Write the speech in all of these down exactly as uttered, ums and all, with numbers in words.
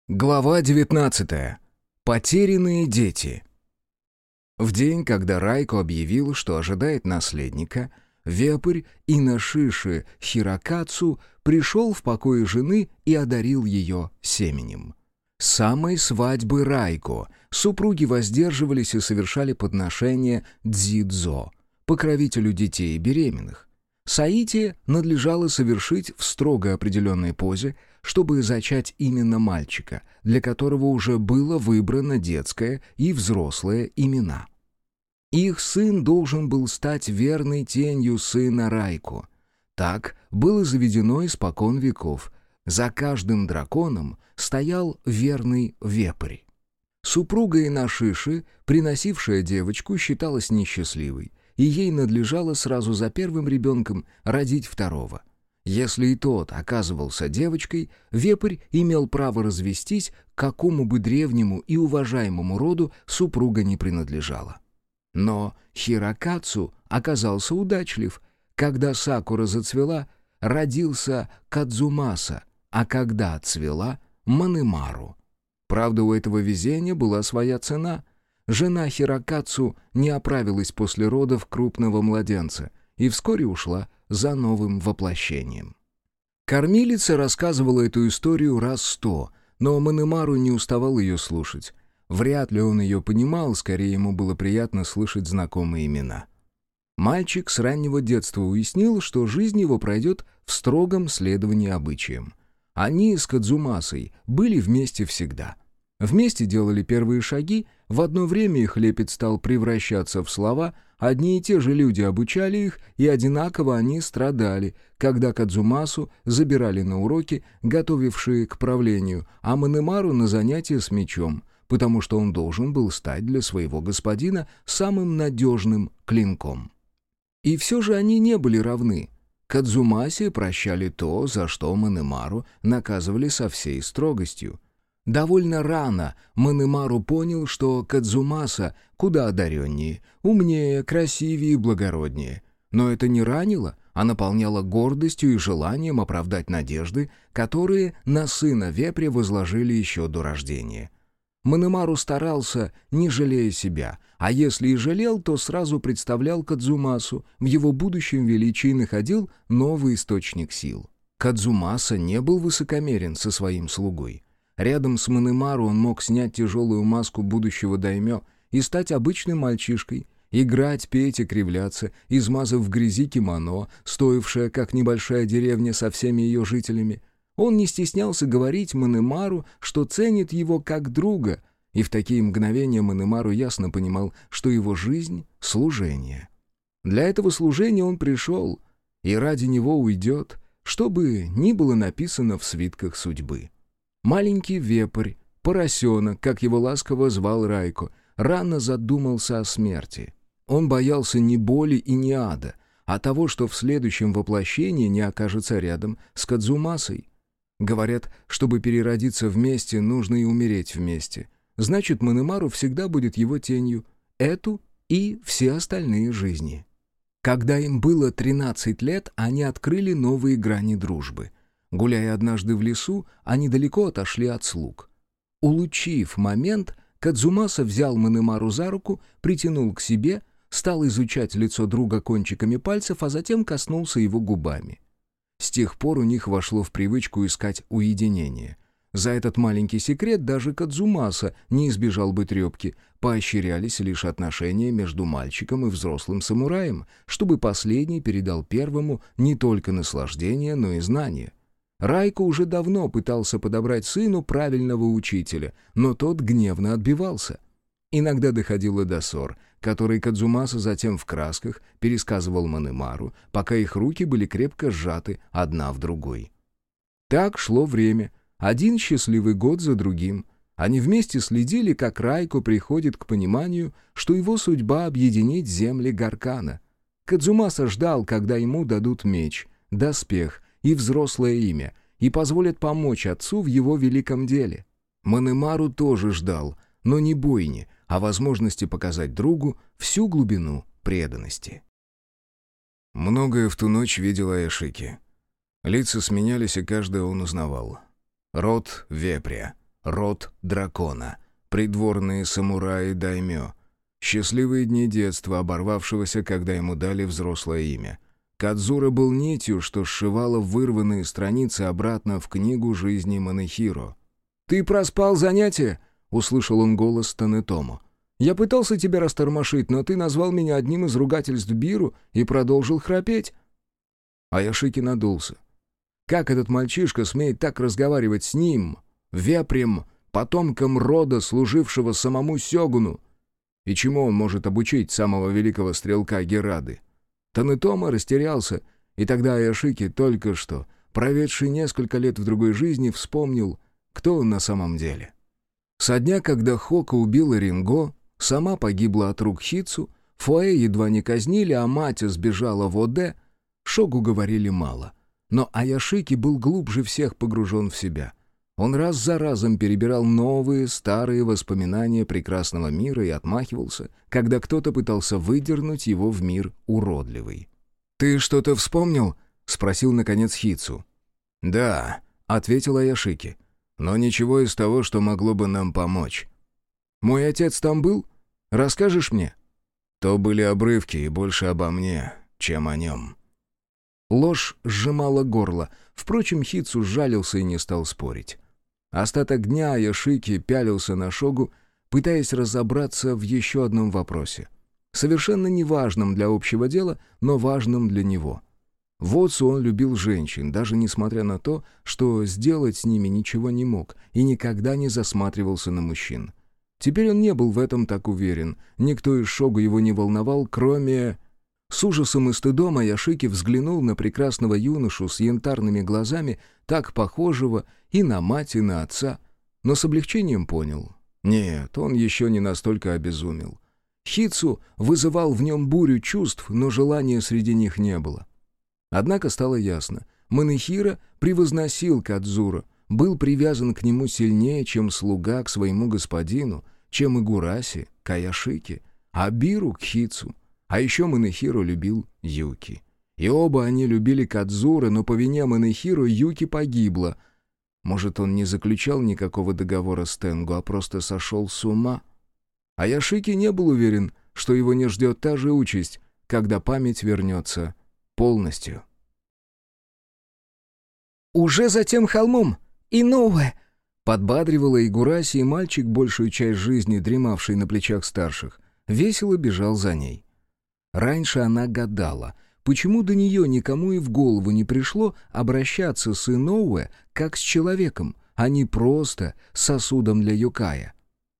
Глава девятнадцатая. Потерянные дети. В день, когда Райко объявил, что ожидает наследника, вепрь Иношиши Хирокацу пришел в покое жены и одарил ее семенем. С самой свадьбы Райко супруги воздерживались и совершали подношение дзидзо, покровителю детей и беременных. Саити надлежало совершить в строго определенной позе, чтобы зачать именно мальчика, для которого уже было выбрано детское и взрослое имена. Их сын должен был стать верной тенью сына Райко. Так было заведено испокон веков. За каждым драконом стоял верный вепрь. Супруга Иношиши, приносившая девочку, считалась несчастливой, и ей надлежало сразу за первым ребенком родить второго. Если и тот оказывался девочкой, вепрь имел право развестись, к какому бы древнему и уважаемому роду супруга не принадлежала. Но Хирокацу оказался удачлив. Когда сакура зацвела, родился Кадзумаса, а когда отцвела — Манемару. Правда, у этого везения была своя цена. Жена Хирокацу не оправилась после родов крупного младенца и вскоре ушла за новым воплощением. Кормилица рассказывала эту историю раз сто, но Манемару не уставал ее слушать. Вряд ли он ее понимал, скорее ему было приятно слышать знакомые имена. Мальчик с раннего детства уяснил, что жизнь его пройдет в строгом следовании обычаям. Они с Кадзумасой были вместе всегда. Вместе делали первые шаги, в одно время их лепет стал превращаться в слова, одни и те же люди обучали их, и одинаково они страдали, когда Кадзумасу забирали на уроки, готовившие к правлению, а Манемару на занятия с мечом, потому что он должен был стать для своего господина самым надежным клинком. И все же они не были равны. Кадзумасе прощали то, за что Манемару наказывали со всей строгостью. Довольно рано Манемару понял, что Кадзумаса куда одареннее, умнее, красивее и благороднее. Но это не ранило, а наполняло гордостью и желанием оправдать надежды, которые на сына вепря возложили еще до рождения. Манемару старался, не жалея себя, а если и жалел, то сразу представлял Кадзумасу, в его будущем величии находил новый источник сил. Кадзумаса не был высокомерен со своим слугой. Рядом с Манемару он мог снять тяжелую маску будущего даймё и стать обычным мальчишкой, играть, петь и кривляться, измазав в грязи кимоно, стоившее, как небольшая деревня со всеми ее жителями. Он не стеснялся говорить Манемару, что ценит его как друга, и в такие мгновения Манемару ясно понимал, что его жизнь — служение. Для этого служения он пришел, и ради него уйдет, что бы ни было написано в свитках судьбы. Маленький вепрь, поросенок, как его ласково звал Райко, рано задумался о смерти. Он боялся не боли и не ада, а того, что в следующем воплощении не окажется рядом с Кадзумасой. Говорят, чтобы переродиться вместе, нужно и умереть вместе. Значит, Манемару всегда будет его тенью, эту и все остальные жизни. Когда им было тринадцать лет, они открыли новые грани дружбы. Гуляя однажды в лесу, они далеко отошли от слуг. Улучив момент, Кадзумаса взял Манемару за руку, притянул к себе, стал изучать лицо друга кончиками пальцев, а затем коснулся его губами. С тех пор у них вошло в привычку искать уединение. За этот маленький секрет даже Кадзумаса не избежал бы трепки, поощрялись лишь отношения между мальчиком и взрослым самураем, чтобы последний передал первому не только наслаждение, но и знания. Райко уже давно пытался подобрать сыну правильного учителя, но тот гневно отбивался. Иногда доходило до ссор, которые Кадзумаса затем в красках пересказывал Манемару, пока их руки были крепко сжаты одна в другой. Так шло время, один счастливый год за другим. Они вместе следили, как Райко приходит к пониманию, что его судьба — объединить земли Гаркана. Кадзумаса ждал, когда ему дадут меч, доспех и взрослое имя, и позволят помочь отцу в его великом деле. Манемару тоже ждал, но не бойни, а возможности показать другу всю глубину преданности. Многое в ту ночь видел Аяшики. Лица сменялись, и каждое он узнавал. Род вепря, род дракона, придворные самураи даймё. Счастливые дни детства, оборвавшегося, когда ему дали взрослое имя. Кадзура был нитью, что сшивала вырванные страницы обратно в книгу жизни Манэхиро. «Ты проспал занятие?» — услышал он голос Танетомо. «Я пытался тебя растормошить, но ты назвал меня одним из ругательств Биру и продолжил храпеть». Аяшики надулся. Как этот мальчишка смеет так разговаривать с ним, вепрем, потомком рода, служившего самому сёгуну? И чему он может обучить самого великого стрелка Герады? Танетомо растерялся, и тогда Аяшики, только что проведший несколько лет в другой жизни, вспомнил, кто он на самом деле. Со дня, когда Хока убила Ринго, сама погибла от рук Хитсу, Фуэ едва не казнили, а мать сбежала в Оде, Шогу говорили мало. Но Аяшики был глубже всех погружен в себя. Он раз за разом перебирал новые, старые воспоминания прекрасного мира и отмахивался, когда кто-то пытался выдернуть его в мир уродливый. «Ты что-то вспомнил?» — спросил, наконец, Хитсу. «Да», — ответил Аяшики, — «но ничего из того, что могло бы нам помочь». «Мой отец там был? Расскажешь мне?» «То были обрывки и больше обо мне, чем о нем». Ложь сжимала горло, впрочем, Хитсу сжалился и не стал спорить. Остаток дня Аяшики пялился на Шогу, пытаясь разобраться в еще одном вопросе. Совершенно неважном для общего дела, но важном для него. В Отсу он любил женщин, даже несмотря на то, что сделать с ними ничего не мог и никогда не засматривался на мужчин. Теперь он не был в этом так уверен, никто из Шогу его не волновал, кроме... С ужасом и стыдом Аяшики взглянул на прекрасного юношу с янтарными глазами, так похожего и на мать, и на отца, но с облегчением понял. Нет, он еще не настолько обезумел. Хитсу вызывал в нем бурю чувств, но желания среди них не было. Однако стало ясно, Манэхиро превозносил Кадзура, был привязан к нему сильнее, чем слуга к своему господину, чем Игураси к Аяшики, а Биру к Хитсу. А еще Манэхиро любил Юки. И оба они любили Кадзура, но по вине Манэхиро Юки погибла. Может, он не заключал никакого договора с Тенгу, а просто сошел с ума? А Аяшики не был уверен, что его не ждет та же участь, когда память вернется полностью. «Уже за тем холмом! Иноуэ!» Подбадривала Игураси, и мальчик, большую часть жизни дремавший на плечах старших, весело бежал за ней. Раньше она гадала, почему до нее никому и в голову не пришло обращаться с Иноуэ как с человеком, а не просто сосудом для юкая.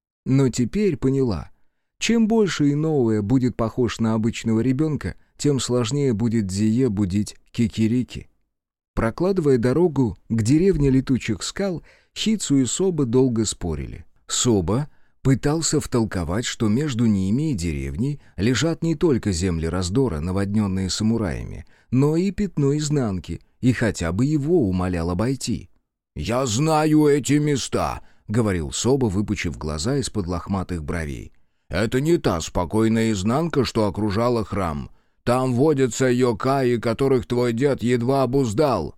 Но теперь поняла, чем больше Иноуэ будет похож на обычного ребенка, тем сложнее будет Дзие будить Кикирики. Прокладывая дорогу к деревне летучих скал, Хитсу и Соба долго спорили. Соба пытался втолковать, что между ними и деревней лежат не только земли раздора, наводненные самураями, но и пятно изнанки, и хотя бы его умолял обойти. «Я знаю эти места», — говорил Соба, выпучив глаза из-под лохматых бровей. «Это не та спокойная изнанка, что окружала храм. Там водятся йокаи, которых твой дед едва обуздал».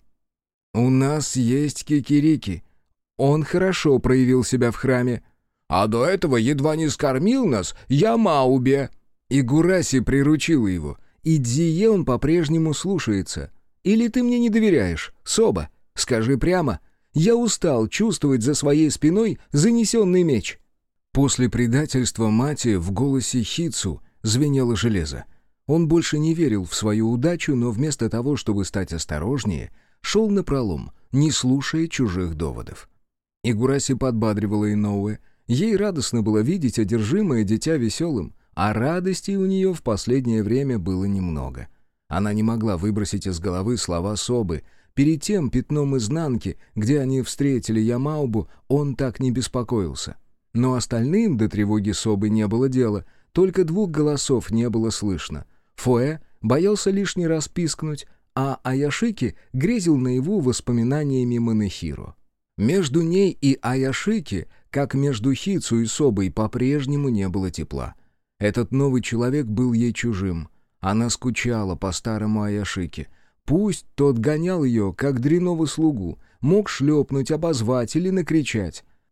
«У нас есть Кикирики. Он хорошо проявил себя в храме». «А до этого едва не скормил нас Ямаубе». Игураси приручила его, и Дзие он по-прежнему слушается. Или ты мне не доверяешь, Соба? Скажи прямо. Я устал чувствовать за своей спиной занесенный меч». После предательства мати в голосе Хитсу звенело железо. Он больше не верил в свою удачу, но вместо того, чтобы стать осторожнее, шел напролом, не слушая чужих доводов. Игураси подбадривала Иноуэ. Ей радостно было видеть одержимое дитя веселым, а радости у нее в последнее время было немного. Она не могла выбросить из головы слова Собы. Перед тем пятном изнанки, где они встретили Ямаубу, он так не беспокоился. Но остальным до тревоги Собы не было дела, только двух голосов не было слышно. Фуэ боялся лишний раз пискнуть, а Аяшики грезил наяву воспоминаниями Манэхиро. Между ней и Аяшики, как между Хитсу и Собой, по-прежнему не было тепла. Этот новый человек был ей чужим. Она скучала по старому Аяшики. Пусть тот гонял ее, как дрянного слугу, мог шлепнуть, обозвать или накричать.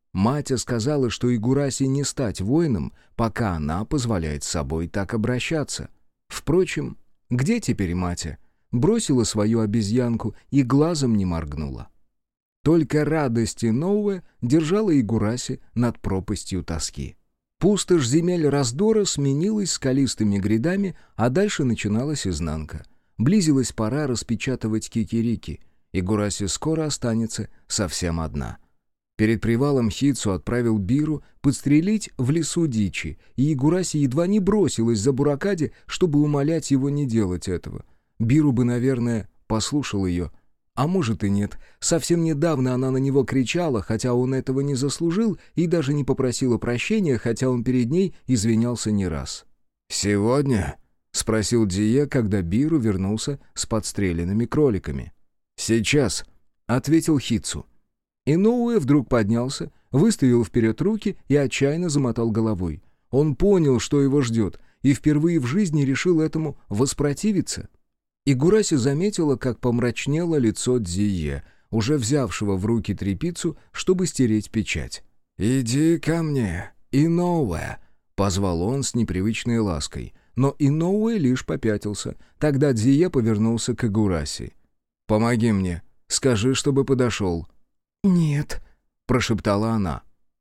Матя сказала, что Игураси не стать воином, пока она позволяет с собой так обращаться. Впрочем, где теперь Матя? Бросила свою обезьянку и глазом не моргнула. Только радость Иноуэ держала Игураси над пропастью тоски. Пустошь земель раздора сменилась скалистыми грядами, а дальше начиналась изнанка. Близилась пора распечатывать кикирики. Игураси скоро останется совсем одна. Перед привалом Хитсу отправил Биру подстрелить в лесу дичи, и Игураси едва не бросилась за Буракади, чтобы умолять его не делать этого. Биру бы, наверное, послушал ее. А может и нет. Совсем недавно она на него кричала, хотя он этого не заслужил, и даже не попросила прощения, хотя он перед ней извинялся не раз. «Сегодня?» — спросил Дзие, когда Биру вернулся с подстреленными кроликами. «Сейчас», — ответил Хитсу. Иноуэ вдруг поднялся, выставил вперед руки и отчаянно замотал головой. Он понял, что его ждет, и впервые в жизни решил этому воспротивиться. Игураси заметила, как помрачнело лицо Дзие, уже взявшего в руки тряпицу, чтобы стереть печать. «Иди ко мне, Иноуэ», — позвал он с непривычной лаской. Но Иноуэ лишь попятился. Тогда Дзие повернулся к Игураси. «Помоги мне, скажи, чтобы подошел». «Нет», — прошептала она.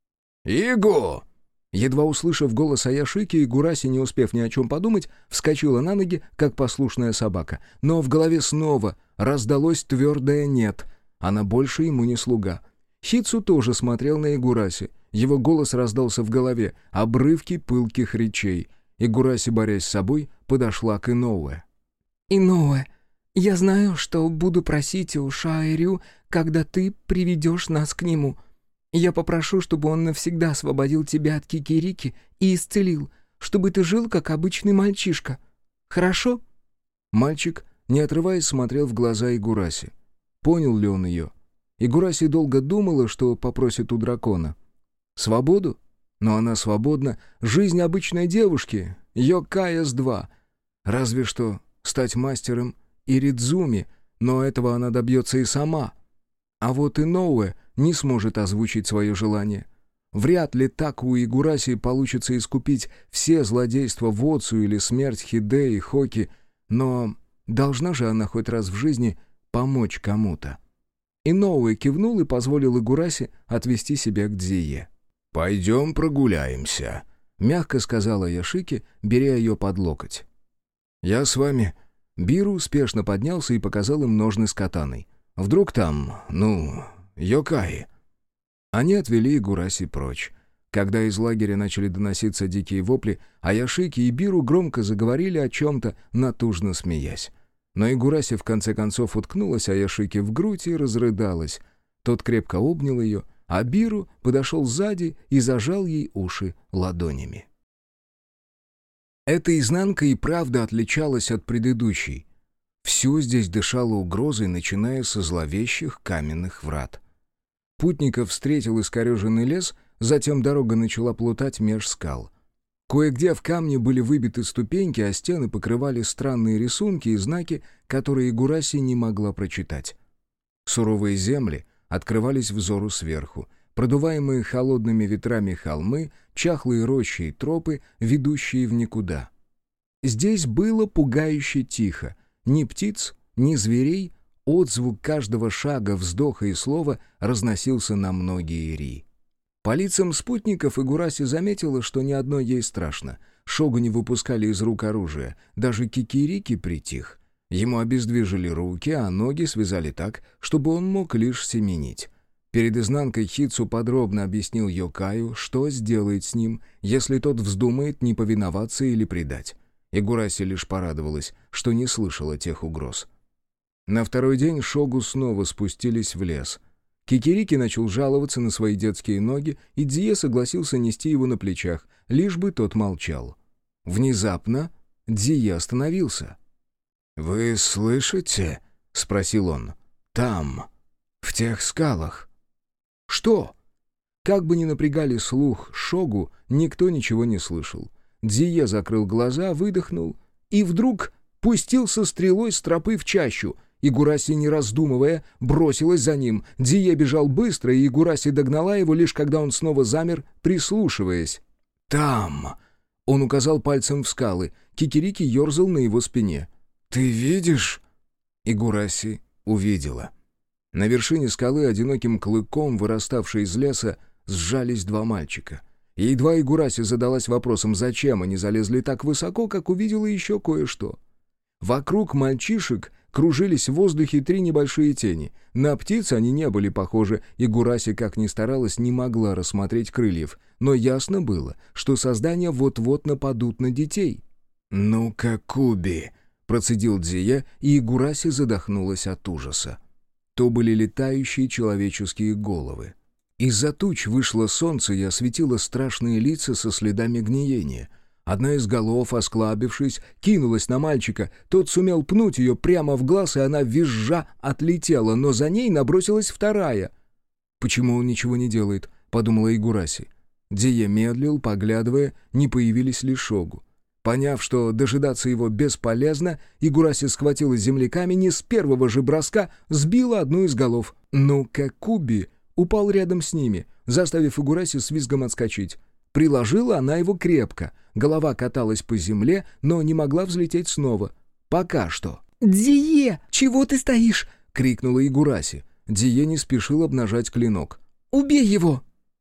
«Игу!» Едва услышав голос Аяшики, Игураси, не успев ни о чем подумать, вскочила на ноги, как послушная собака. Но в голове снова раздалось твердое «нет». Она больше ему не слуга. Хитсу тоже смотрел на Игураси. Его голос раздался в голове, обрывки пылких речей. Игураси, борясь с собой, подошла к Иноуэ. «Иноуэ, я знаю, что буду просить у Шаэрю, когда ты приведешь нас к нему. Я попрошу, чтобы он навсегда освободил тебя от кикирики и исцелил, чтобы ты жил, как обычный мальчишка. Хорошо?» Мальчик, не отрываясь, смотрел в глаза Игураси. Понял ли он ее? Игураси долго думала, что попросит у дракона. Свободу? Но она свободна. Жизнь обычной девушки. Йокая-с-два. Разве что стать мастером Иридзуми, но этого она добьется и сама. А вот Иноуэ не сможет озвучить свое желание. Вряд ли так у Игураси получится искупить все злодейства Воцу или смерть Хиде и Хоки, но должна же она хоть раз в жизни помочь кому-то. Иноуэ кивнул и позволил Игураси отвести себя к Дзие. «Пойдем прогуляемся», — мягко сказала Яшики, беря ее под локоть. «Я с вами». Биру спешно поднялся и показал им ножны с катаной. «Вдруг там, ну, йокаи». Они отвели Игураси прочь. Когда из лагеря начали доноситься дикие вопли, Аяшики и Биру громко заговорили о чем-то, натужно смеясь. Но Игураси в конце концов уткнулась Аяшики в грудь и разрыдалась. Тот крепко обнял ее, а Биру подошел сзади и зажал ей уши ладонями. Эта изнанка и правда отличалась от предыдущей. Все здесь дышало угрозой, начиная со зловещих каменных врат. Путников встретил искореженный лес, затем дорога начала плутать меж скал. Кое-где в камне были выбиты ступеньки, а стены покрывали странные рисунки и знаки, которые Игураси не могла прочитать. Суровые земли открывались взору сверху, продуваемые холодными ветрами холмы, чахлые рощи и тропы, ведущие в никуда. Здесь было пугающе тихо. Ни птиц, ни зверей, отзвук каждого шага, вздоха и слова разносился на многие ри. По лицам спутников Игураси заметила, что ни одной ей страшно. Шогу не выпускали из рук оружия, даже кикирики притих. Ему обездвижили руки, а ноги связали так, чтобы он мог лишь семенить. Перед изнанкой Хитсу подробно объяснил Йокаю, что сделает с ним, если тот вздумает не повиноваться или предать. Игураси лишь порадовалась, что не слышала тех угроз. На второй день Шогу снова спустились в лес. Кикирики начал жаловаться на свои детские ноги, и Дзие согласился нести его на плечах, лишь бы тот молчал. Внезапно Дзие остановился. «Вы слышите?» — спросил он. «Там, в тех скалах». «Что?» Как бы ни напрягали слух Шогу, никто ничего не слышал. Дзие закрыл глаза, выдохнул и вдруг пустился стрелой с тропы в чащу. Игураси, не раздумывая, бросилась за ним. Дзие бежал быстро, и Игураси догнала его, лишь когда он снова замер, прислушиваясь. «Там!» — он указал пальцем в скалы. Кикирики ерзал на его спине. «Ты видишь?» Игураси увидела. На вершине скалы, одиноким клыком, выраставшей из леса, сжались два мальчика. И едва Игураси задалась вопросом, зачем они залезли так высоко, как увидела еще кое-что. Вокруг мальчишек кружились в воздухе три небольшие тени. На птиц они не были похожи, Игураси, как ни старалась, не могла рассмотреть крыльев, но ясно было, что создания вот-вот нападут на детей. «Ну-ка, Куби!» — процедил Дзие, и Игураси задохнулась от ужаса. То были летающие человеческие головы. Из-за туч вышло солнце и осветило страшные лица со следами гниения. Одна из голов, осклабившись, кинулась на мальчика. Тот сумел пнуть ее прямо в глаз, и она визжа отлетела, но за ней набросилась вторая. «Почему он ничего не делает?» — подумала Игураси. Дзие медлил, поглядывая, не появились ли Шогу. Поняв, что дожидаться его бесполезно, Игураси схватила с земли камень и с первого же броска сбила одну из голов. Ну-ка, Куби упал рядом с ними, заставив Игураси с визгом отскочить. Приложила она его крепко. Голова каталась по земле, но не могла взлететь снова. Пока что. «Дзие, чего ты стоишь?» — крикнула Игураси. Дзие не спешил обнажать клинок. «Убей его!»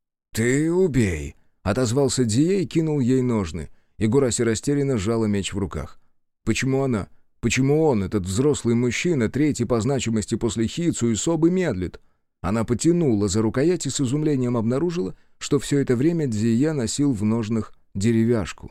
«Ты убей!» — отозвался Дзие и кинул ей ножны. Игураси растерянно сжала меч в руках. Почему она? Почему он, этот взрослый мужчина, третий по значимости после Хицу и Собы, медлит? Она потянула за рукоять и с изумлением обнаружила, что все это время Дзие носил в ножнах деревяшку.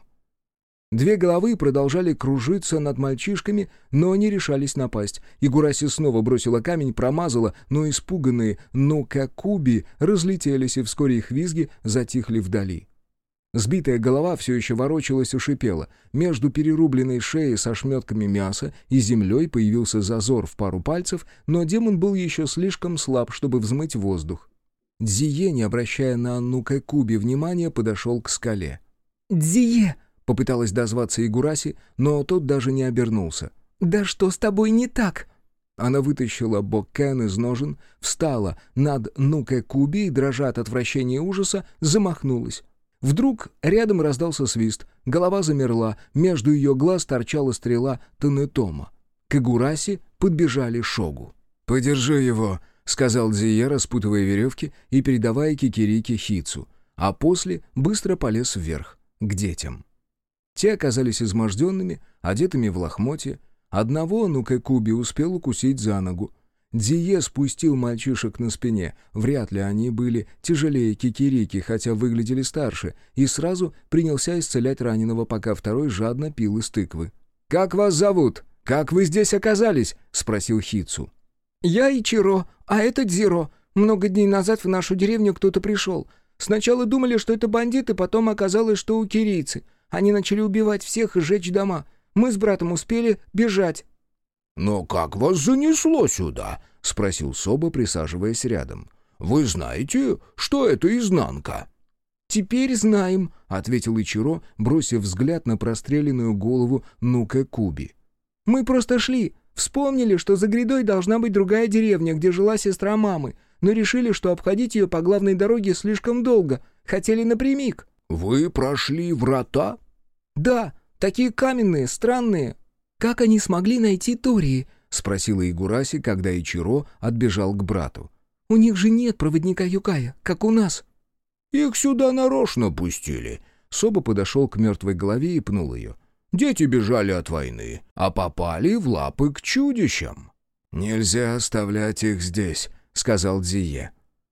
Две головы продолжали кружиться над мальчишками, но не решались напасть. Игураси снова бросила камень, промазала, но испуганные Нокакуби разлетелись, и вскоре их визги затихли вдали. Сбитая голова все еще ворочалась и шипела. Между перерубленной шеей со шметками мяса и землей появился зазор в пару пальцев, но демон был еще слишком слаб, чтобы взмыть воздух. Дзие, не обращая на Нукакуби внимания, подошел к скале. «Дзие!» — попыталась дозваться Игураси, но тот даже не обернулся. «Да что с тобой не так?» Она вытащила боккен из ножен, встала над Нукакуби и, дрожа от отвращения и ужаса, замахнулась. Вдруг рядом раздался свист, голова замерла, между ее глаз торчала стрела Танетома. К Игураси подбежали Шогу. «Подержи его», — сказал Дзие, распутывая веревки и передавая Кикирики Хицу, а после быстро полез вверх, к детям. Те оказались изможденными, одетыми в лохмотья. Одного Нукакуби успел укусить за ногу. Дзие спустил мальчишек на спине, вряд ли они были тяжелее Кикирики, хотя выглядели старше, и сразу принялся исцелять раненого, пока второй жадно пил из тыквы. «Как вас зовут? Как вы здесь оказались?» — спросил Хицу. «Я Ичиро, а это Дзиро. Много дней назад в нашу деревню кто-то пришел. Сначала думали, что это бандиты, потом оказалось, что укирийцы. Они начали убивать всех и жечь дома. Мы с братом успели бежать». «Но как вас занесло сюда?» — спросил Соба, присаживаясь рядом. «Вы знаете, что это изнанка?» «Теперь знаем», — ответил Ичиро, бросив взгляд на простреленную голову Нукакуби. «Мы просто шли, вспомнили, что за грядой должна быть другая деревня, где жила сестра мамы, но решили, что обходить ее по главной дороге слишком долго, хотели напрямик». «Вы прошли врата?» «Да, такие каменные, странные». «Как они смогли найти Тории?» — спросила Игураси, когда Ичиро отбежал к брату. «У них же нет проводника Юкая, как у нас». «Их сюда нарочно пустили». Соба подошел к мертвой голове и пнул ее. «Дети бежали от войны, а попали в лапы к чудищам». «Нельзя оставлять их здесь», — сказал Дзие.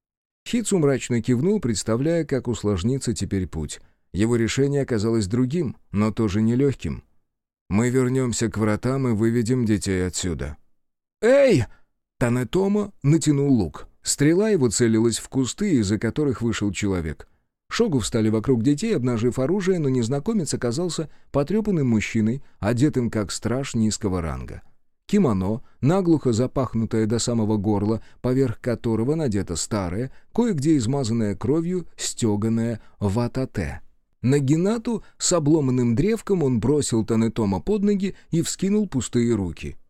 Хицу мрачно кивнул, представляя, как усложнится теперь путь. Его решение оказалось другим, но тоже нелегким. «Мы вернемся к вратам и выведем детей отсюда». «Эй!» Танетома натянул лук. Стрела его целилась в кусты, из-за которых вышел человек. Шогу встали вокруг детей, обнажив оружие, но незнакомец оказался потрепанным мужчиной, одетым как страж низкого ранга. Кимоно, наглухо запахнутое до самого горла, поверх которого надето старое, кое-где измазанное кровью, стеганое ватате. На Гинату с обломанным древком он бросил Танетома под ноги и вскинул пустые руки.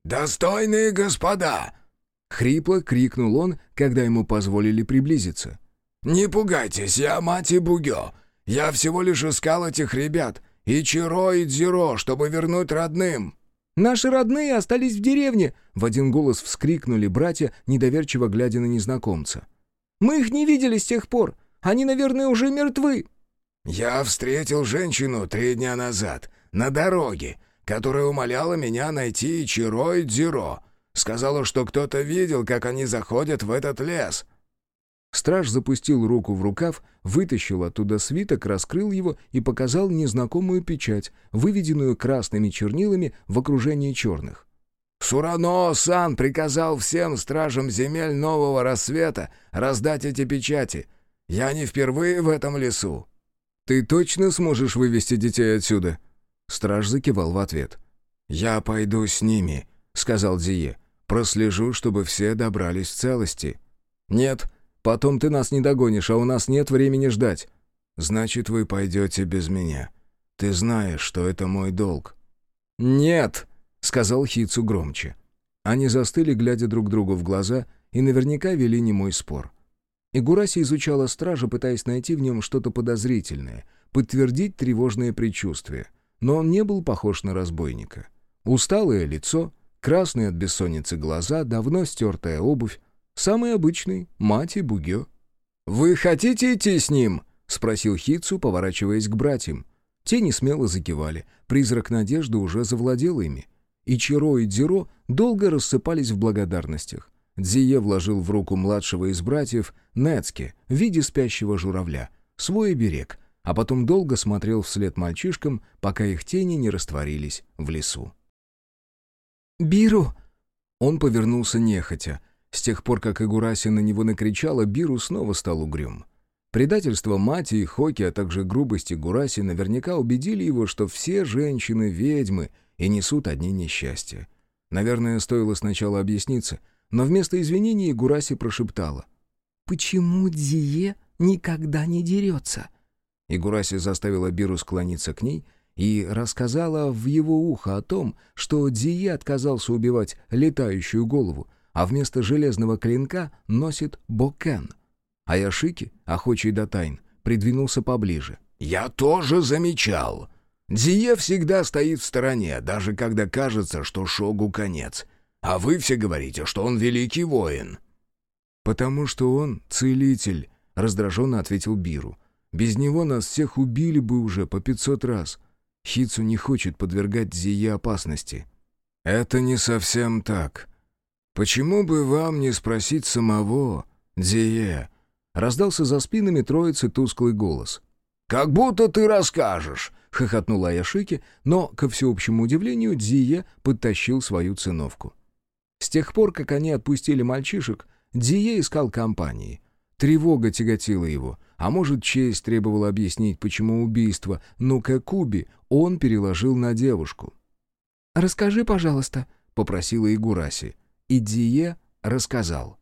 «Достойные господа!» — хрипло крикнул он, когда ему позволили приблизиться. «Не пугайтесь, я мать и Бугё. Я всего лишь искал этих ребят, Ичиро и Дзиро, чтобы вернуть родным». «Наши родные остались в деревне!» — в один голос вскрикнули братья, недоверчиво глядя на незнакомца. «Мы их не видели с тех пор. Они, наверное, уже мертвы». «Я встретил женщину три дня назад, на дороге, которая умоляла меня найти Ичиро и Дзиро. Сказала, что кто-то видел, как они заходят в этот лес». Страж запустил руку в рукав, вытащил оттуда свиток, раскрыл его и показал незнакомую печать, выведенную красными чернилами в окружении черных. «Сурано-сан приказал всем стражам земель Нового Рассвета раздать эти печати. Я не впервые в этом лесу». «Ты точно сможешь вывести детей отсюда?» Страж закивал в ответ. «Я пойду с ними», — сказал Дзие. «Прослежу, чтобы все добрались в целости». «Нет, потом ты нас не догонишь, а у нас нет времени ждать». «Значит, вы пойдете без меня. Ты знаешь, что это мой долг». «Нет», — сказал Хицу громче. Они застыли, глядя друг другу в глаза, и наверняка вели немой спор. Игураси изучала стража, пытаясь найти в нем что-то подозрительное, подтвердить тревожное предчувствие. Но он не был похож на разбойника. Усталое лицо, красные от бессонницы глаза, давно стертая обувь. Самый обычный мать и Бугё. «Вы хотите идти с ним?» — спросил Хицу, поворачиваясь к братьям. Те несмело закивали. Призрак надежды уже завладел ими. Ичиро и Дзиро долго рассыпались в благодарностях. Дзие вложил в руку младшего из братьев Нецке в виде спящего журавля, свой оберег, а потом долго смотрел вслед мальчишкам, пока их тени не растворились в лесу. «Биру!» Он повернулся нехотя. С тех пор, как Игураси на него накричала, Биру снова стал угрюм. Предательство мати и Хоки, а также грубость Игураси наверняка убедили его, что все женщины — ведьмы и несут одни несчастья. Наверное, стоило сначала объясниться, но вместо извинений Игураси прошептала. «Почему Дзие никогда не дерется?» Игураси заставила Биру склониться к ней и рассказала в его ухо о том, что Дзие отказался убивать летающую голову, а вместо железного клинка носит бокен. А Яшики, охочий до тайн, придвинулся поближе. «Я тоже замечал. Дзие всегда стоит в стороне, даже когда кажется, что Шогу конец. А вы все говорите, что он великий воин». «Потому что он целитель», — раздраженно ответил Биру. «Без него нас всех убили бы уже по пятьсот раз. Хицу не хочет подвергать Дзие опасности». «Это не совсем так. Почему бы вам не спросить самого Дзие?» Раздался за спинами троицы тусклый голос. «Как будто ты расскажешь!» — хохотнула Яшики, но, ко всеобщему удивлению, Дзие подтащил свою циновку. С тех пор, как они отпустили мальчишек, Дзие искал компании. Тревога тяготила его, а может, честь требовала объяснить, почему убийство Нукэ-Куби он переложил на девушку. «Расскажи, пожалуйста», — попросила Игураси. И Дзие рассказал.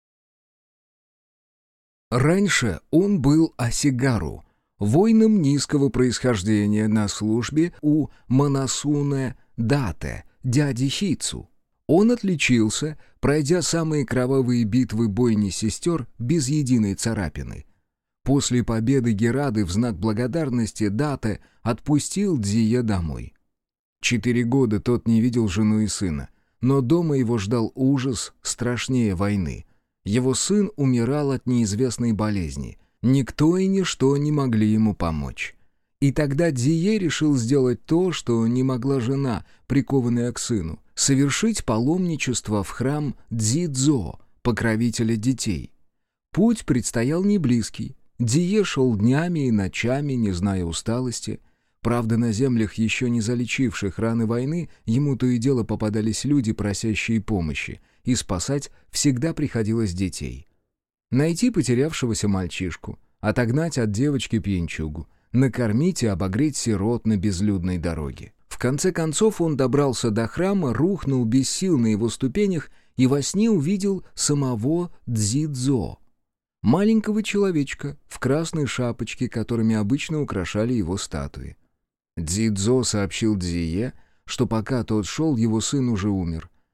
Раньше он был асигару, воином низкого происхождения на службе у Манасуне Дате, дяди Хицу. Он отличился, пройдя самые кровавые битвы бойни сестер без единой царапины. После победы Герады в знак благодарности Дате отпустил Дзие домой. Четыре года тот не видел жену и сына, но дома его ждал ужас страшнее войны. Его сын умирал от неизвестной болезни. Никто и ничто не могли ему помочь. И тогда Дзие решил сделать то, что не могла жена, прикованная к сыну, совершить паломничество в храм Дзидзо, покровителя детей. Путь предстоял неблизкий. Дзие шел днями и ночами, не зная усталости. Правда, на землях, еще не залечивших раны войны, ему то и дело попадались люди, просящие помощи, и спасать всегда приходилось детей. Найти потерявшегося мальчишку, отогнать от девочки пьянчугу, накормить и обогреть сирот на безлюдной дороге. В конце концов он добрался до храма, рухнул без сил на его ступенях и во сне увидел самого Дзидзо, маленького человечка в красной шапочке, которыми обычно украшали его статуи. Дзидзо сообщил Дзие, что пока тот шел, его сын уже умер.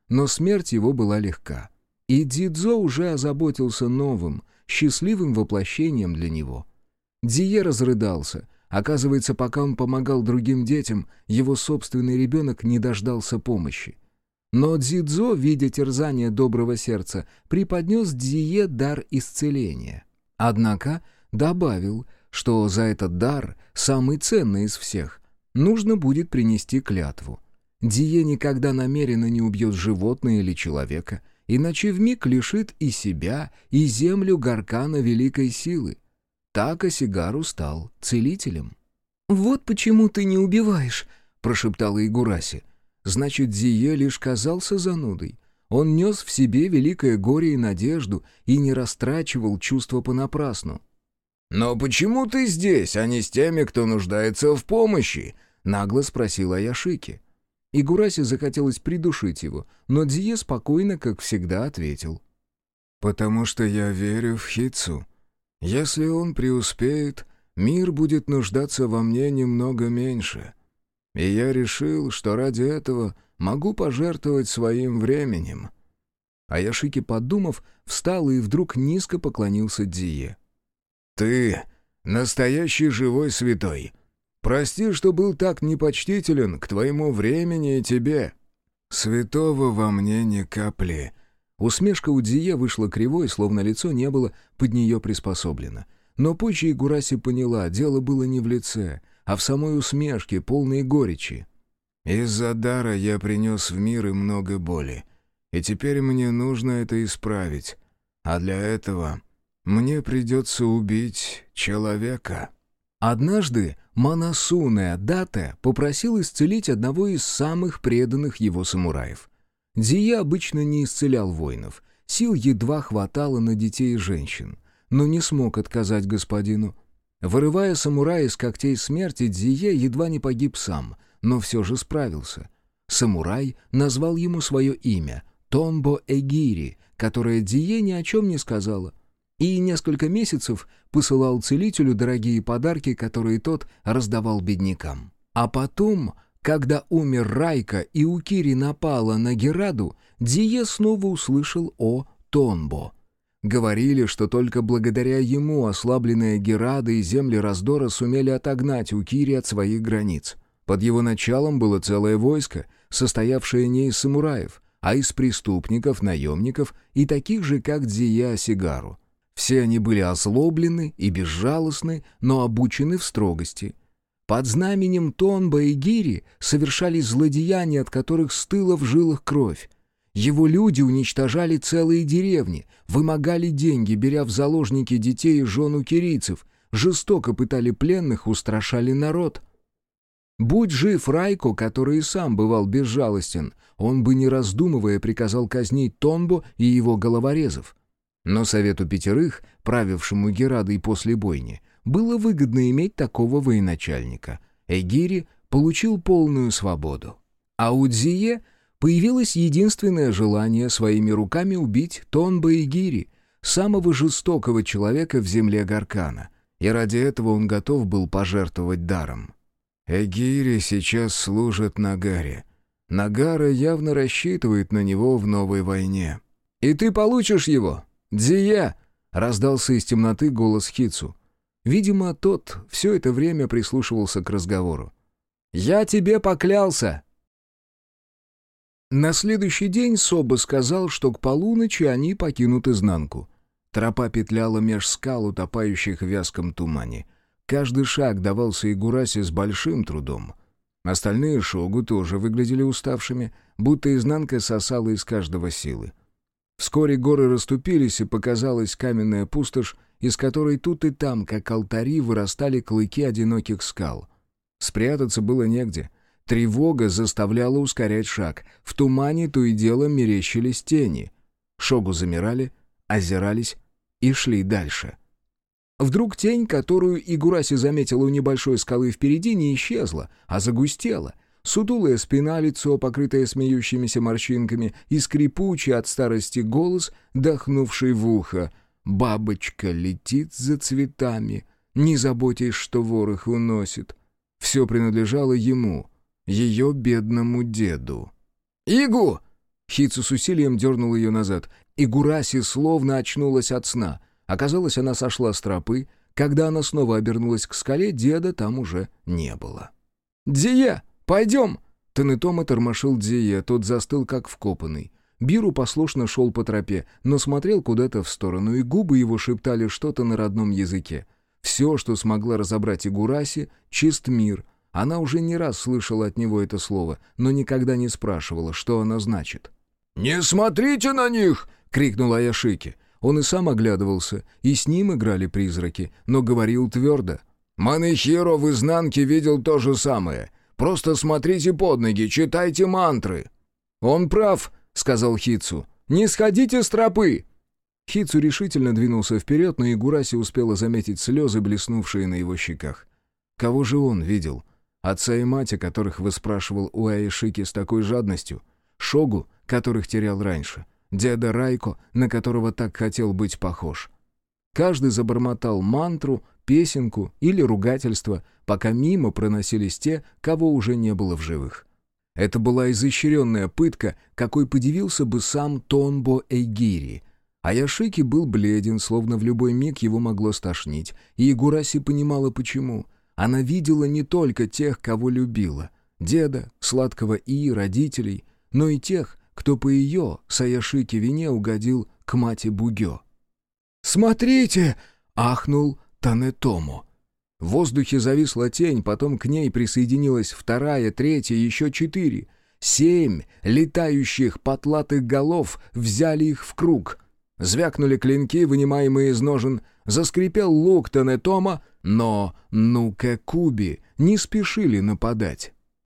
но смерть его была легка. И Дзидзо уже озаботился новым, счастливым воплощением для него. Дзие разрыдался. Оказывается, пока он помогал другим детям, его собственный ребенок не дождался помощи. Но Дзидзо, видя терзание доброго сердца, преподнес Дзие дар исцеления. Однако добавил, что за этот дар, самый ценный из всех, нужно будет принести клятву. Дзие никогда намеренно не убьет животное или человека, иначе вмиг лишит и себя, и землю Гаркана великой силы. Так Осигару стал целителем. «Вот почему ты не убиваешь», — прошептала Игураси. Значит, Дзие лишь казался занудой. Он нес в себе великое горе и надежду и не растрачивал чувства понапрасну. «Но почему ты здесь, а не с теми, кто нуждается в помощи?» — нагло спросила Яшики. Игураси захотелось придушить его, но Дзие спокойно, как всегда, ответил. «Потому что я верю в Хитсу. Если он преуспеет, мир будет нуждаться во мне немного меньше. И я решил, что ради этого могу пожертвовать своим временем». А Яшики, подумав, встал и вдруг низко поклонился Дзие. «Ты настоящий живой святой. Прости, что был так непочтителен к твоему времени и тебе». «Святого во мне ни капли». Усмешка у Дзие вышла кривой, словно лицо не было под нее приспособлено. Но позже Игураси поняла, дело было не в лице, а в самой усмешке, полной горечи. «Из-за дара я принес в мир и много боли, и теперь мне нужно это исправить, а для этого мне придется убить человека». Однажды Манасуне Дате попросил исцелить одного из самых преданных его самураев. Дзие обычно не исцелял воинов, сил едва хватало на детей и женщин, но не смог отказать господину. Вырывая самурая из когтей смерти, Дзие едва не погиб сам, но все же справился. Самурай назвал ему свое имя — Тонбо Эгири, которое Дзие ни о чем не сказала, и несколько месяцев посылал целителю дорогие подарки, которые тот раздавал беднякам. А потом, когда умер Райка и Укири напала на Гераду, Дзие снова услышал о Тонбо. Говорили, что только благодаря ему ослабленные Герада и земли раздора сумели отогнать Укири от своих границ. Под его началом было целое войско, состоявшее не из самураев, а из преступников, наемников и таких же, как Дзие Осигару. Все они были озлоблены и безжалостны, но обучены в строгости. Под знаменем Тонбо и Гири совершались злодеяния, от которых стыла в жилах кровь. Его люди уничтожали целые деревни, вымогали деньги, беря в заложники детей и жен укирийцев, жестоко пытали пленных, устрашали народ. Будь жив Райко, который и сам бывал безжалостен, он бы, не раздумывая, приказал казнить Тонбо и его головорезов. Но совету пятерых, правившему Герадой после бойни, было выгодно иметь такого военачальника. Эгири получил полную свободу. А у Дзие появилось единственное желание своими руками убить Тонбо Эгири, самого жестокого человека в земле Гаркана, и ради этого он готов был пожертвовать даром. Эгири сейчас служит Нагаре. Нагара явно рассчитывает на него в новой войне. «И ты получишь его, Дзие!» — раздался из темноты голос Хитсу. Видимо, тот все это время прислушивался к разговору. «Я тебе поклялся!» На следующий день Соба сказал, что к полуночи они покинут изнанку. Тропа петляла меж скал, утопающих в вязком тумане. Каждый шаг давался Игураси с большим трудом. Остальные шогу тоже выглядели уставшими, будто изнанка сосала из каждого силы. Вскоре горы расступились, и показалась каменная пустошь, из которой тут и там, как алтари, вырастали клыки одиноких скал. Спрятаться было негде. Тревога заставляла ускорять шаг. В тумане то и дело мерещились тени. Шогу замирали, озирались и шли дальше. Вдруг тень, которую Игураси заметила у небольшой скалы впереди, не исчезла, а загустела. Сутулая спина, лицо, покрытое смеющимися морщинками, и скрипучий от старости голос, дохнувший в ухо. «Бабочка летит за цветами, не заботясь, что ворох уносит». Все принадлежало ему, ее бедному деду. «Игу! Хицу с усилием дернул ее назад, и Гураси словно очнулась от сна. Оказалось, она сошла с тропы. Когда она снова обернулась к скале, деда там уже не было. «Дзие, пойдем!» Танетома тормошил Дзие, тот застыл как вкопанный. Биру послушно шел по тропе, но смотрел куда-то в сторону, и губы его шептали что-то на родном языке. Все, что смогла разобрать Игураси, — чист мир. Она уже не раз слышала от него это слово, но никогда не спрашивала, что оно значит. «Не смотрите на них!» — крикнул Аяшики. Он и сам оглядывался, и с ним играли призраки, но говорил твердо. «Манэхиро в изнанке видел то же самое. Просто смотрите под ноги, читайте мантры». «Он прав», — сказал Хицу. «Не сходите с тропы!» Хицу решительно двинулся вперед, но Игураси успела заметить слезы, блеснувшие на его щеках. Кого же он видел? Отца и мать, о которых выспрашивал у Аяшики с такой жадностью? Шогу, которых терял раньше? Деда Райко, на которого так хотел быть похож? Каждый забормотал мантру, песенку или ругательство, пока мимо проносились те, кого уже не было в живых. Это была изощренная пытка, какой подивился бы сам Тонбо Эйгири. Аяшики был бледен, словно в любой миг его могло стошнить, и Игураси понимала, почему. Она видела не только тех, кого любила — деда, сладкого И, родителей, но и тех, кто по ее, с Аяшики, вине угодил к мате Бугё. «Смотрите!» — ахнул Танетомо. В воздухе зависла тень, потом к ней присоединилась вторая, третья, еще четыре. Семь летающих потлатых голов взяли их в круг. Звякнули клинки, вынимаемые из ножен, заскрипел лук Танетомо, но Нукэ-Куби не спешили нападать.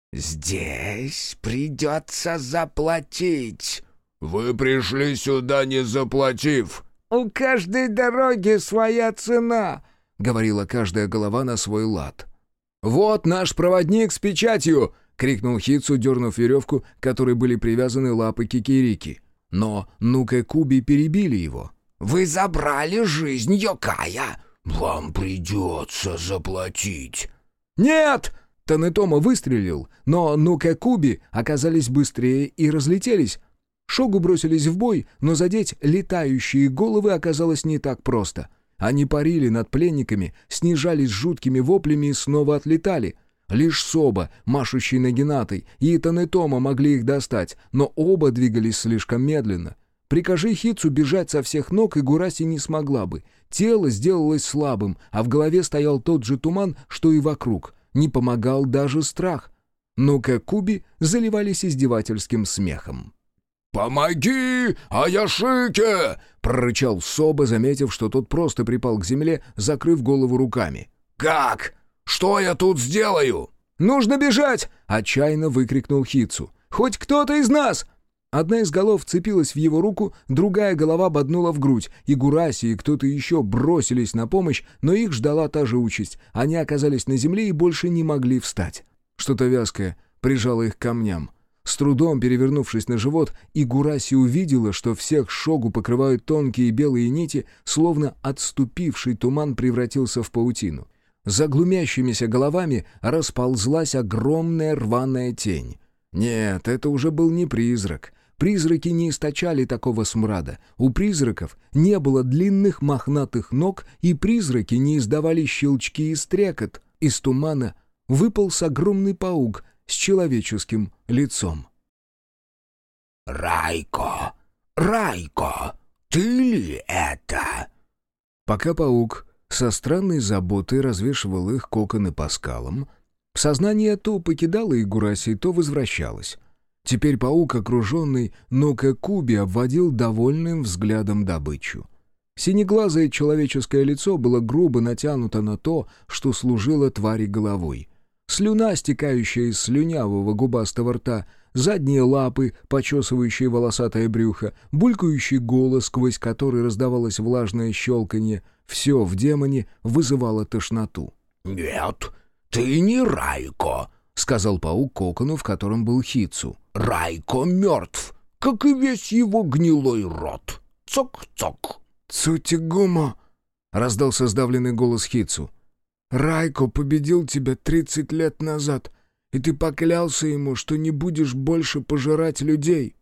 «Здесь придется заплатить». «Вы пришли сюда, не заплатив». «У каждой дороги своя цена», — говорила каждая голова на свой лад. «Вот наш проводник с печатью!» — крикнул Хицу, дернув веревку, к которой были привязаны лапы Кикирики. Но Нукэ-Куби перебили его. «Вы забрали жизнь Йокая. Вам придется заплатить». «Нет!» — Танетомо выстрелил, но Нукэ-Куби оказались быстрее и разлетелись. Шогу бросились в бой, но задеть летающие головы оказалось не так просто. Они парили над пленниками, снижались жуткими воплями и снова отлетали. Лишь Соба, машущий Нагинатой, и Танетомо могли их достать, но оба двигались слишком медленно. Прикажи Хицу бежать со всех ног, Игураси не смогла бы. Тело сделалось слабым, а в голове стоял тот же туман, что и вокруг. Не помогал даже страх. Нукэ-Куби заливались издевательским смехом. «Помоги, Аяшике!» — прорычал Соба, заметив, что тот просто припал к земле, закрыв голову руками. «Как? Что я тут сделаю?» «Нужно бежать!» — отчаянно выкрикнул Хицу. «Хоть кто-то из нас!» Одна из голов вцепилась в его руку, другая голова боднула в грудь. И Гураси, и кто-то еще бросились на помощь, но их ждала та же участь. Они оказались на земле и больше не могли встать. Что-то вязкое прижало их к камням. С трудом перевернувшись на живот, Игураси увидела, что всех Шогу покрывают тонкие белые нити, словно отступивший туман превратился в паутину. За глумящимися головами расползлась огромная рваная тень. Нет, это уже был не призрак. Призраки не источали такого смрада. У призраков не было длинных мохнатых ног, и призраки не издавали щелчки и стрекот. Из тумана выполз огромный паук с человеческим лицом. «Райко! Райко! Ты ли это?» Пока паук со странной заботой развешивал их коконы по скалам, сознание то покидало Игураси, то возвращалось. Теперь паук, окруженный Нукэ-Куби, обводил довольным взглядом добычу. Синеглазое человеческое лицо было грубо натянуто на то, что служило твари головой. Слюна, стекающая из слюнявого губастого рта, задние лапы, почесывающие волосатое брюхо, булькающий голос, сквозь который раздавалось влажное щелканье — все в демоне вызывало тошноту. «Нет, ты не Райко», — сказал паук кокону, в котором был Хицу. «Райко мертв, как и весь его гнилой рот. Цок-цок». «Цутигумо», — раздался сдавленный голос Хицу. «Райко победил тебя тридцать лет назад, и ты поклялся ему, что не будешь больше пожирать людей».